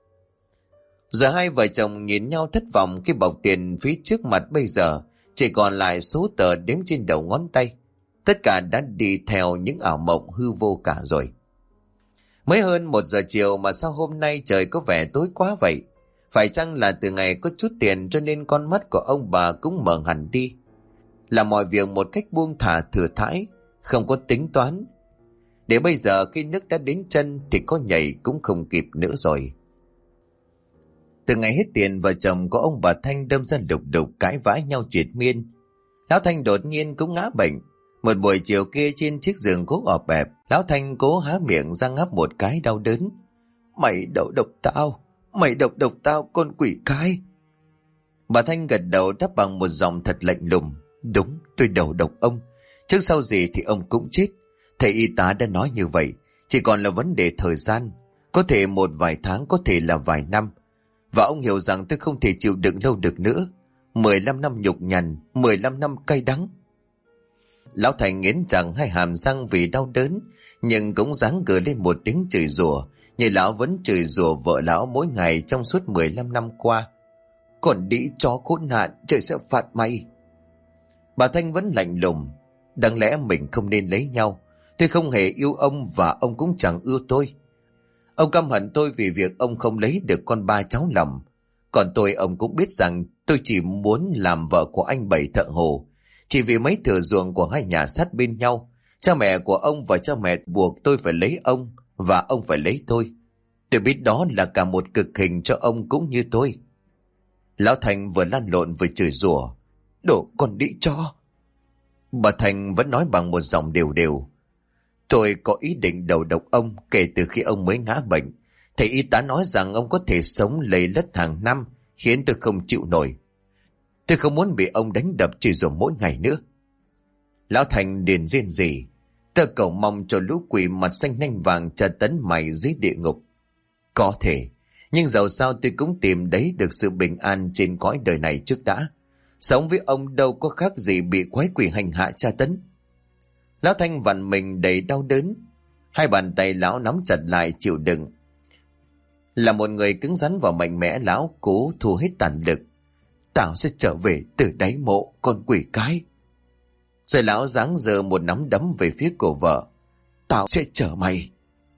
Giờ hai vợ chồng nhìn nhau thất vọng khi bọc tiền phía trước mặt bây giờ chỉ còn lại số tờ đếm trên đầu ngón tay. Tất cả đã đi theo những ảo mộng hư vô cả rồi. Mới hơn 1 giờ chiều mà sao hôm nay trời có vẻ tối quá vậy? Phải chăng là từ ngày có chút tiền cho nên con mắt của ông bà cũng mở hẳn đi? Là mọi việc một cách buông thả thừa thãi, không có tính toán. Để bây giờ khi nước đã đến chân thì có nhảy cũng không kịp nữa rồi. Từ ngày hết tiền, vợ chồng của ông bà Thanh đâm ra lục đục cãi vã nhau triệt miên. Lão Thanh đột nhiên cũng ngã bệnh. Một buổi chiều kia trên chiếc giường gỗ ọp ẹp, Lão Thanh cố há miệng ra ngáp một cái đau đớn. Mày đầu độc tao, mày độc tao con quỷ cái. Bà Thanh gật đầu đáp bằng một giọng thật lạnh lùng: Đúng, tôi đầu độc ông. Trước sau gì thì ông cũng chết. Thầy y tá đã nói như vậy, chỉ còn là vấn đề thời gian. Có thể một vài tháng, có thể là vài năm. Và ông hiểu rằng tôi không thể chịu đựng lâu được nữa. 15 năm nhục nhằn, 15 năm cay đắng. Lão Thành nghiến chặt hai hàm răng vì đau đớn, nhưng cũng ráng gừ lên một tiếng chửi rủa, như lão vẫn chửi rủa vợ lão mỗi ngày trong suốt 15 năm qua. Còn đĩ chó khốn nạn, trời sẽ phạt mày. Bà Thanh vẫn lạnh lùng: Đáng lẽ mình không nên lấy nhau. Tôi không hề yêu ông và ông cũng chẳng ưa tôi. Ông căm hận tôi vì việc ông không lấy được con ba cháu lòng. Còn tôi, ông cũng biết rằng tôi chỉ muốn làm vợ của anh Bảy thợ hồ. Chỉ vì mấy thửa ruộng của hai nhà sát bên nhau, cha mẹ của ông và cha mẹ buộc tôi phải lấy ông và ông phải lấy tôi. Tôi biết đó là cả một cực hình cho ông cũng như tôi. Lão Thành vừa lăn lộn vừa chửi rủa: Đồ con đĩ chó. Bà Thành vẫn nói bằng một giọng đều đều: Tôi có ý định đầu độc ông kể từ khi ông mới ngã bệnh. Thầy y tá nói rằng ông có thể sống lầy lất hàng năm, khiến tôi không chịu nổi. Tôi không muốn bị ông đánh đập chửi rủa mỗi ngày nữa. Lão Thành liền rên rỉ: Tôi cầu mong cho lũ quỷ mặt xanh nanh vàng tra tấn mày dưới địa ngục. Có thể, nhưng dẫu sao tôi cũng tìm thấy được sự bình an trên cõi đời này trước đã. Sống với ông đâu có khác gì bị quái quỷ hành hạ tra tấn. Lão Thanh vặn mình đầy đau đớn. Hai bàn tay lão nắm chặt lại chịu đựng. Là một người cứng rắn và mạnh mẽ, lão cố thu hết tàn lực. Tao sẽ trở về từ đáy mộ, con quỷ cái. Rồi lão giáng giơ một nắm đấm về phía cổ vợ: Tao sẽ chở mày.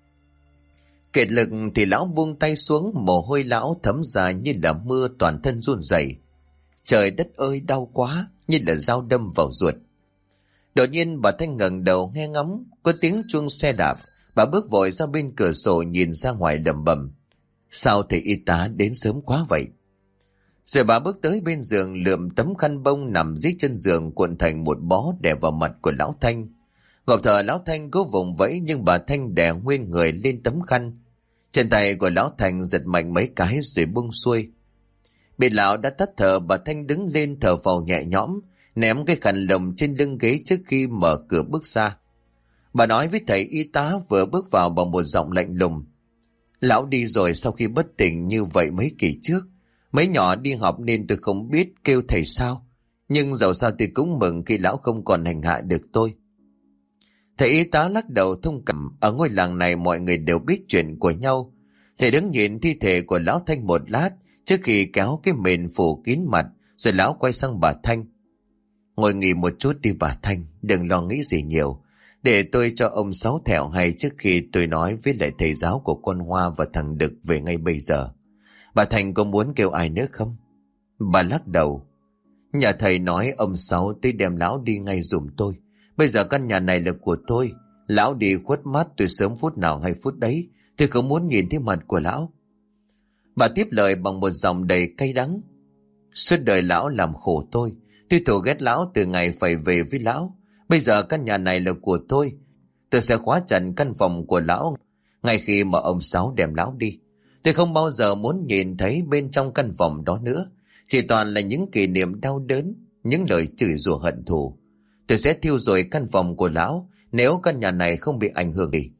Kiệt lực thì lão buông tay xuống, mồ hôi lão thấm ra như là mưa, toàn thân run rẩy. Trời đất ơi, đau quá, như là dao đâm vào ruột. Đột nhiên bà Thanh ngẩng đầu nghe ngóng, có tiếng chuông xe đạp. Bà bước vội ra bên cửa sổ nhìn ra ngoài lẩm bẩm: Sao thầy y tá đến sớm quá vậy? Rồi bà bước tới bên giường, lượm tấm khăn bông nằm dưới chân giường cuộn thành một bó đè vào mặt của lão Thanh. Ngọc thở lão Thanh cố vùng vẫy, nhưng bà Thanh đè nguyên người lên tấm khăn. Chân tay của lão Thanh giật mạnh mấy cái rồi buông xuôi. Bị lão đã tắt thở, bà Thanh đứng lên thở phào nhẹ nhõm, ném cái khăn lồng trên lưng ghế trước khi mở cửa bước ra. Bà nói với thầy y tá vừa bước vào bằng một giọng lạnh lùng. Lão đi rồi sau khi bất tỉnh như vậy mấy kỳ trước. Mấy nhỏ đi học nên tôi không biết kêu thầy sao. Nhưng dẫu sao tôi cũng mừng khi lão không còn hành hạ được tôi. Thầy y tá lắc đầu thông cảm. Ở ngôi làng này mọi người đều biết chuyện của nhau. Thầy đứng nhìn thi thể của lão Thanh một lát trước khi kéo cái mền phủ kín mặt. Rồi lão quay sang bà Thanh. Ngồi nghỉ một chút đi bà Thanh, đừng lo nghĩ gì nhiều. Để tôi cho ông Sáu thẹo hay trước khi tôi nói với lại thầy giáo của con Hoa và thằng Đực về ngay bây giờ. Bà Thanh có muốn kêu ai nữa không? Bà lắc đầu. Nhà thầy nói ông Sáu tới đem lão đi ngay giùm tôi. Bây giờ căn nhà này là của tôi. Lão đi khuất mắt tôi sớm phút nào hay phút đấy. Tôi không muốn nhìn thấy mặt của lão. Bà tiếp lời bằng một giọng đầy cay đắng. Suốt đời lão làm khổ tôi. Tôi thù ghét lão từ ngày phải về với lão. Bây giờ căn nhà này là của tôi. Tôi sẽ khóa chặt căn phòng của lão ngay khi mà ông Sáu đem lão đi. Tôi không bao giờ muốn nhìn thấy bên trong căn phòng đó nữa. Chỉ toàn là những kỷ niệm đau đớn, những lời chửi rủa hận thù. Tôi sẽ thiêu rụi căn phòng của lão nếu căn nhà này không bị ảnh hưởng gì.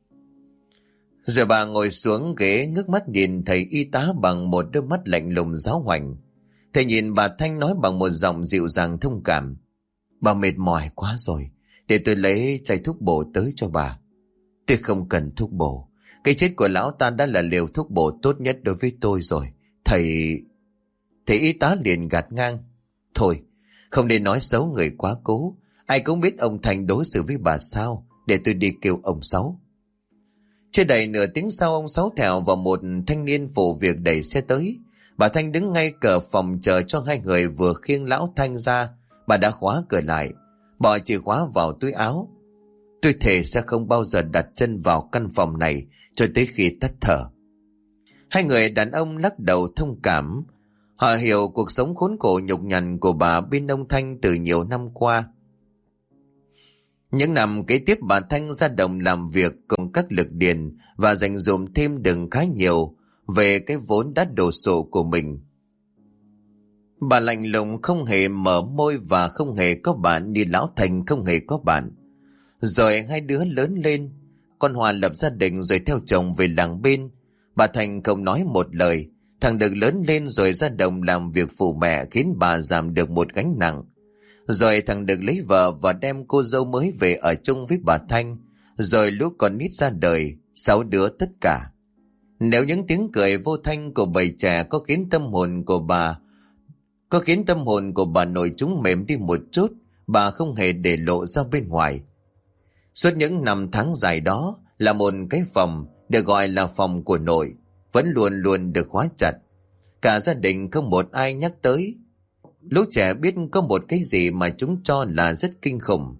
Rồi bà ngồi xuống ghế ngước mắt nhìn thầy y tá bằng một đôi mắt lạnh lùng giáo hoành. Thầy nhìn bà Thanh nói bằng một giọng dịu dàng thông cảm. Bà mệt mỏi quá rồi. Để tôi lấy chai thuốc bổ tới cho bà. Tôi không cần thuốc bổ. Cái chết của lão ta đã là liều thuốc bổ tốt nhất đối với tôi rồi. Thầy y tá liền gạt ngang. Thôi, không nên nói xấu người quá cố. Ai cũng biết ông Thành đối xử với bà sao. Để tôi đi kêu ông Sáu. Chưa đầy nửa tiếng sau, ông Sáu thèo vào một thanh niên phụ việc đẩy xe tới. Bà Thanh đứng ngay cửa phòng chờ cho hai người vừa khiêng lão Thanh ra. Bà đã khóa cửa lại, bỏ chìa khóa vào túi áo. Tôi thề sẽ không bao giờ đặt chân vào căn phòng này cho tới khi tắt thở. Hai người đàn ông lắc đầu thông cảm. Họ hiểu cuộc sống khốn khổ nhục nhằn của bà bên ông Thanh từ nhiều năm qua. Những năm kế tiếp bà Thanh ra đồng làm việc cùng các lực điền và dành dụm thêm đừng khá nhiều về cái vốn đã đổ sộ của mình. Bà lạnh lùng không hề mở môi và không hề có bạn như lão Thành không hề có bạn. Rồi hai đứa lớn lên, con Hòa lập gia đình rồi theo chồng về làng bên. Bà Thành không nói một lời, thằng Đực lớn lên rồi ra đồng làm việc phụ mẹ khiến bà giảm được một gánh nặng. Rồi thằng Đực lấy vợ và đem cô dâu mới về ở chung với bà Thanh. Rồi lũ con nít ra đời, 6 đứa tất cả. Nếu những tiếng cười vô thanh của bầy trẻ có khiến tâm hồn của bà nội chúng mềm đi một chút, bà không hề để lộ ra bên ngoài. Suốt những năm tháng dài đó là một cái phòng được gọi là phòng của nội, vẫn luôn luôn được khóa chặt. Cả gia đình không một ai nhắc tới. Lũ trẻ biết có một cái gì mà chúng cho là rất kinh khủng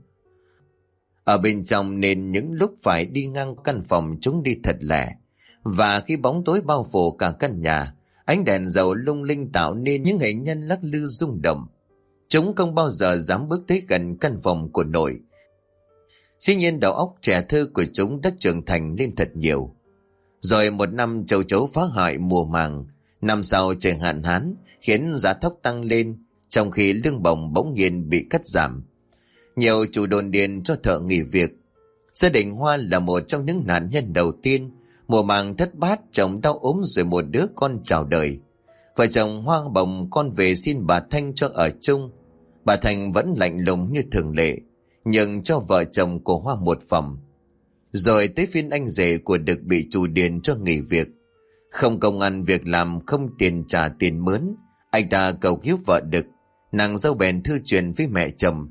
ở bên trong, nên những lúc phải đi ngang căn phòng chúng đi thật lẻ. Và khi bóng tối bao phủ cả căn nhà, ánh đèn dầu lung linh tạo nên những hình nhân lắc lư rung động, chúng không bao giờ dám bước tới gần căn phòng của nội. Dĩ nhiên đầu óc trẻ thơ của chúng đã trưởng thành lên thật nhiều. Rồi một năm châu chấu phá hại mùa màng, năm sau trời hạn hán khiến giá thóc tăng lên, trong khi lương bổng bỗng nhiên bị cắt giảm. Nhiều chủ đồn điền cho thợ nghỉ việc. Gia đình Hoa là một trong những nạn nhân đầu tiên. Mùa màng thất bát, chồng đau ốm rồi một đứa con chào đời. Vợ chồng Hoa bồng con về xin bà Thanh cho ở chung. Bà Thanh vẫn lạnh lùng như thường lệ, nhưng cho vợ chồng của Hoa một phòng. Rồi tới phiên anh rể của Đực bị chủ điền cho nghỉ việc. Không công ăn việc làm, không tiền trả tiền mướn, anh ta cầu cứu vợ Đực. Nàng dâu bèn thư truyền với mẹ chồng.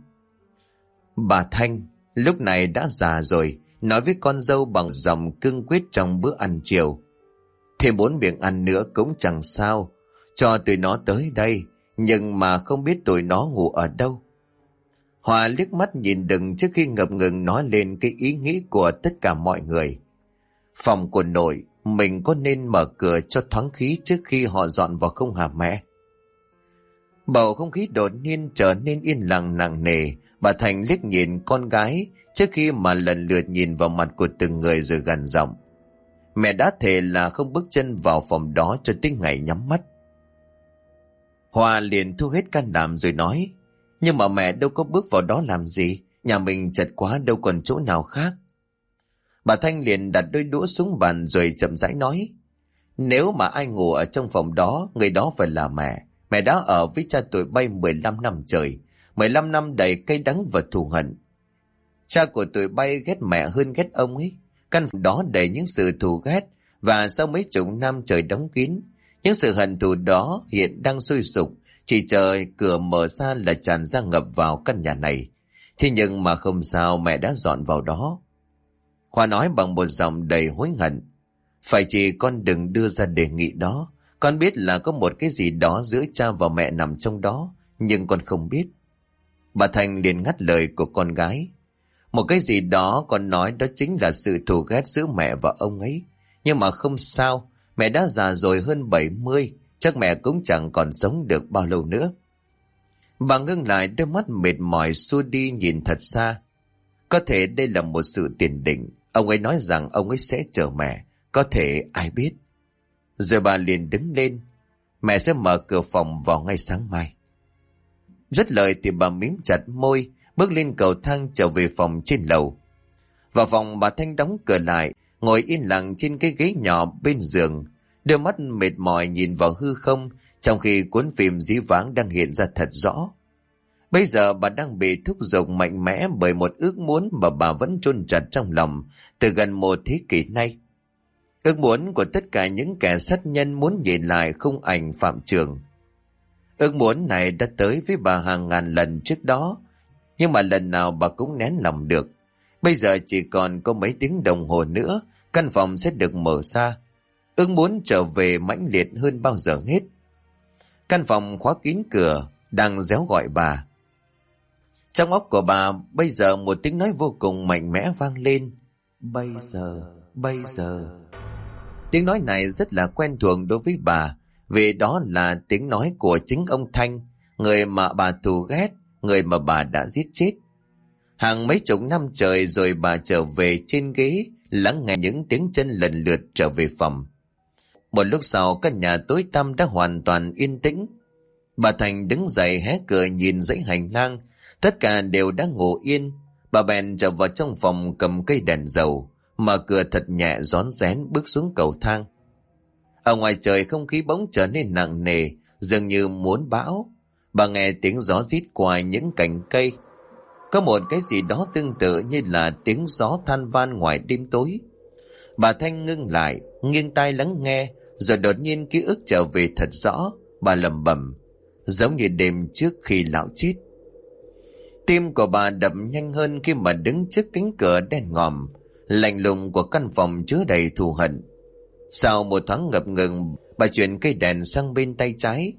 Bà Thanh lúc này đã già rồi, nói với con dâu bằng giọng cương quyết trong bữa ăn chiều. Thêm 4 miệng ăn nữa cũng chẳng sao, cho tụi nó tới đây, nhưng mà không biết tụi nó ngủ ở đâu. Hòa liếc mắt nhìn Đừng trước khi ngập ngừng nói lên cái ý nghĩ của tất cả mọi người. Phòng của nội, mình có nên mở cửa cho thoáng khí trước khi họ dọn vào không hả mẹ? Bầu không khí đột nhiên trở nên yên lặng nặng nề. Bà Thành liếc nhìn con gái trước khi mà lần lượt nhìn vào mặt của từng người rồi gằn giọng. Mẹ đã thề là không bước chân vào phòng đó cho tới ngày nhắm mắt. Hoa liền thu hết can đảm rồi nói. Nhưng mà mẹ đâu có bước vào đó làm gì, nhà mình chật quá đâu còn chỗ nào khác. Bà Thanh liền đặt đôi đũa xuống bàn rồi chậm rãi nói: Nếu mà ai ngủ ở trong phòng đó, người đó phải là mẹ. Mẹ đã ở với cha tụi bay 15 năm trời, 15 năm đầy cay đắng và thù hận. Cha của tụi bay ghét mẹ hơn ghét ông ấy. Căn phòng đó đầy những sự thù ghét, và sau mấy chục năm trời đóng kín, những sự hận thù đó hiện đang sôi sục, chỉ chờ cửa mở ra là tràn ra ngập vào căn nhà này. Thế nhưng mà không sao, mẹ đã dọn vào đó. Hoa nói bằng một giọng đầy hối hận: Phải chỉ con đừng đưa ra đề nghị đó. Con biết là có một cái gì đó giữa cha và mẹ nằm trong đó, nhưng con không biết. Bà Thành liền ngắt lời của con gái: Một cái gì đó con nói đó chính là sự thù ghét giữa mẹ và ông ấy. Nhưng mà không sao, mẹ đã già rồi, hơn 70, chắc mẹ cũng chẳng còn sống được bao lâu nữa. Bà ngưng lại, đôi mắt mệt mỏi xua đi nhìn thật xa. Có thể đây là một sự tiền định. Ông ấy nói rằng ông ấy sẽ chờ mẹ. Có thể ai biết. Rồi bà liền đứng lên: Mẹ sẽ mở cửa phòng vào ngay sáng mai. Dứt lời thì bà mím chặt môi, bước lên cầu thang trở về phòng trên lầu. Vào phòng, bà Thanh đóng cửa lại, ngồi yên lặng trên cái ghế nhỏ bên giường, đôi mắt mệt mỏi nhìn vào hư không, trong khi cuốn phim dí vãng đang hiện ra thật rõ. Bây giờ bà đang bị thúc giục mạnh mẽ bởi một ước muốn mà bà vẫn chôn chặt trong lòng từ gần một thế kỷ nay. Ước muốn của tất cả những kẻ sát nhân muốn nhìn lại khung ảnh Phạm Trường. Ước muốn này đã tới với bà hàng ngàn lần trước đó, nhưng mà lần nào bà cũng nén lòng được. Bây giờ chỉ còn có mấy tiếng đồng hồ nữa, căn phòng sẽ được mở ra. Ước muốn trở về mãnh liệt hơn bao giờ hết. Căn phòng khóa kín cửa, đang réo gọi bà. Trong óc của bà bây giờ một tiếng nói vô cùng mạnh mẽ vang lên: Bây giờ. Tiếng nói này rất là quen thuộc đối với bà, vì đó là tiếng nói của chính ông Thanh, người mà bà thù ghét, người mà bà đã giết chết. Hàng mấy chục năm trời rồi bà trở về trên ghế, lắng nghe những tiếng chân lần lượt trở về phòng. Một lúc sau, căn nhà tối tăm đã hoàn toàn yên tĩnh. Bà Thành đứng dậy hé cửa nhìn dãy hành lang, tất cả đều đang ngủ yên. Bà bèn trở vào trong phòng cầm cây đèn dầu, mở cửa thật nhẹ rón rén bước xuống cầu thang. Ở ngoài trời không khí bỗng trở nên nặng nề, dường như muốn bão. Bà nghe tiếng gió rít qua những cành cây. Có một cái gì đó tương tự như là tiếng gió than van ngoài đêm tối. Bà Thanh ngưng lại, nghiêng tai lắng nghe, rồi đột nhiên ký ức trở về thật rõ. Bà lẩm bẩm: Giống như đêm trước khi lão chết. Tim của bà đập nhanh hơn khi mà đứng trước cánh cửa đen ngòm, lạnh lùng của căn phòng chứa đầy thù hận. Sau một thoáng ngập ngừng, bà chuyển cây đèn sang bên tay trái.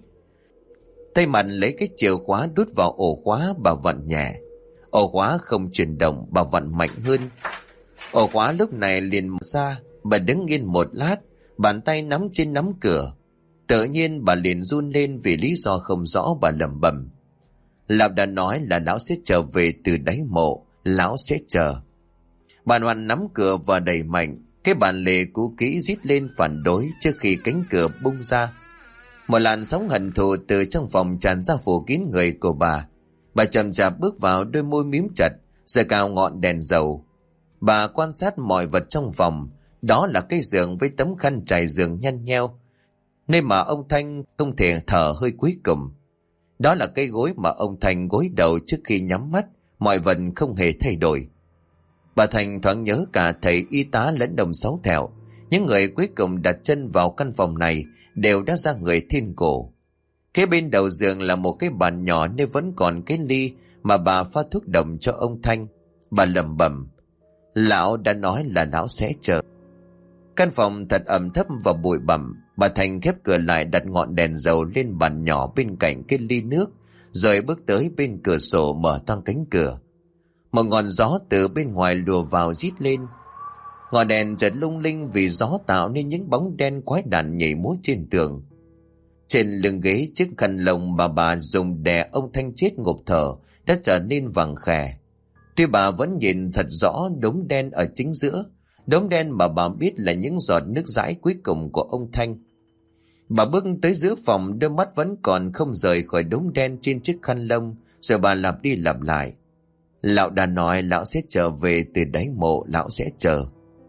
Tay mạnh lấy cái chìa khóa đút vào ổ khóa, bà vặn nhẹ. Ổ khóa không chuyển động, bà vặn mạnh hơn. Ổ khóa lúc này liền mở ra. Bà đứng yên một lát, bàn tay nắm trên nắm cửa. Tự nhiên bà liền run lên vì lý do không rõ. Bà lẩm bẩm: Lão đã nói là lão sẽ trở về từ đáy mộ, lão sẽ chờ. Bà Hoàn nắm cửa và đẩy mạnh. Cái bàn lề cũ kỹ rít lên phản đối trước khi cánh cửa bung ra. Một làn sóng hận thù từ trong phòng tràn ra phủ kín người của bà. Bà chậm chạp bước vào, đôi môi mím chặt, giơ cao ngọn đèn dầu. Bà quan sát mọi vật trong phòng. Đó là cái giường với tấm khăn trải giường nhăn nheo, nơi mà ông Thanh không thể thở hơi cuối cùng. Đó là cái gối mà ông Thanh gối đầu trước khi nhắm mắt. Mọi vật không hề thay đổi. Bà Thành thoáng nhớ cả thầy y tá lẫn đồng Sáu Thẹo. Những người cuối cùng đặt chân vào căn phòng này đều đã ra người thiên cổ. Kế bên đầu giường là một cái bàn nhỏ, nơi vẫn còn cái ly mà bà pha thuốc độc cho ông Thanh. Bà lẩm bẩm: Lão đã nói là lão sẽ chờ. Căn phòng thật ẩm thấp và bụi bặm. Bà Thành khép cửa lại, đặt ngọn đèn dầu lên bàn nhỏ bên cạnh cái ly nước, rồi bước tới bên cửa sổ mở toang cánh cửa. Một ngọn gió từ bên ngoài lùa vào rít lên. Ngọn đèn chợt lung linh vì gió tạo nên những bóng đen quái đản nhảy múa trên tường. Trên lưng ghế chiếc khăn lông mà bà dùng đè ông Thanh chết ngộp thở đã trở nên vàng khè. Tuy bà vẫn nhìn thật rõ đốm đen ở chính giữa, đốm đen mà bà biết là những giọt nước dãi cuối cùng của ông Thanh. Bà bước tới giữa phòng, đôi mắt vẫn còn không rời khỏi đốm đen trên chiếc khăn lông, rồi bà lặp đi lặp lại: Lão đã nói lão sẽ trở về từ đáy mộ, lão sẽ chờ.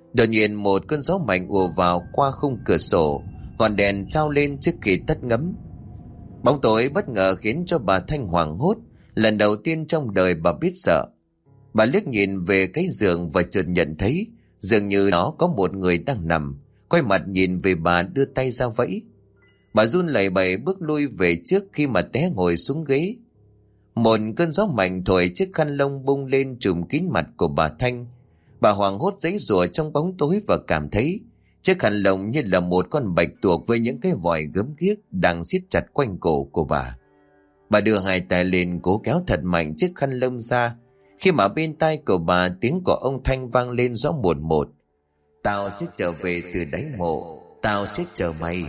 Đột nhiên một cơn gió mạnh ùa vào qua khung cửa sổ, ngọn đèn trao lên trước khi tắt ngấm. Bóng tối bất ngờ khiến cho bà Thanh hoảng hốt. Lần đầu tiên trong đời bà biết sợ. Bà liếc nhìn về cái giường và chợt nhận thấy dường như nó có một người đang nằm, quay mặt nhìn về bà, đưa tay ra vẫy. Bà run lẩy bẩy bước lui về trước khi mà té ngồi xuống ghế. Một cơn gió mạnh thổi chiếc khăn lông bung lên trùm kín mặt của bà Thanh. Bà hoảng hốt giãy giụa trong bóng tối và cảm thấy chiếc khăn lông như là một con bạch tuộc với những cái vòi gớm ghiếc đang siết chặt quanh cổ của bà. Bà đưa hai tay lên cố kéo thật mạnh chiếc khăn lông ra, khi mà bên tai của bà tiếng của ông Thanh vang lên rõ một một. Tao sẽ trở về từ đáy mộ, tao sẽ chờ mày.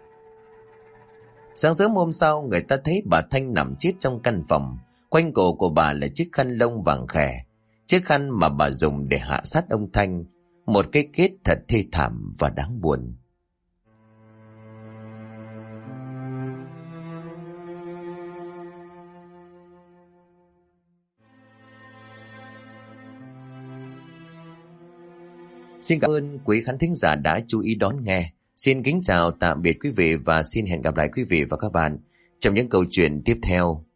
Sáng sớm hôm sau, người ta thấy bà Thanh nằm chết trong căn phòng. Quanh cổ của bà là chiếc khăn lông vàng khè, chiếc khăn mà bà dùng để hạ sát ông Thanh. Một cái kết thật thê thảm và đáng buồn. Xin cảm ơn quý khán thính giả đã chú ý đón nghe. Xin kính chào tạm biệt quý vị và xin hẹn gặp lại quý vị và các bạn trong những câu chuyện tiếp theo.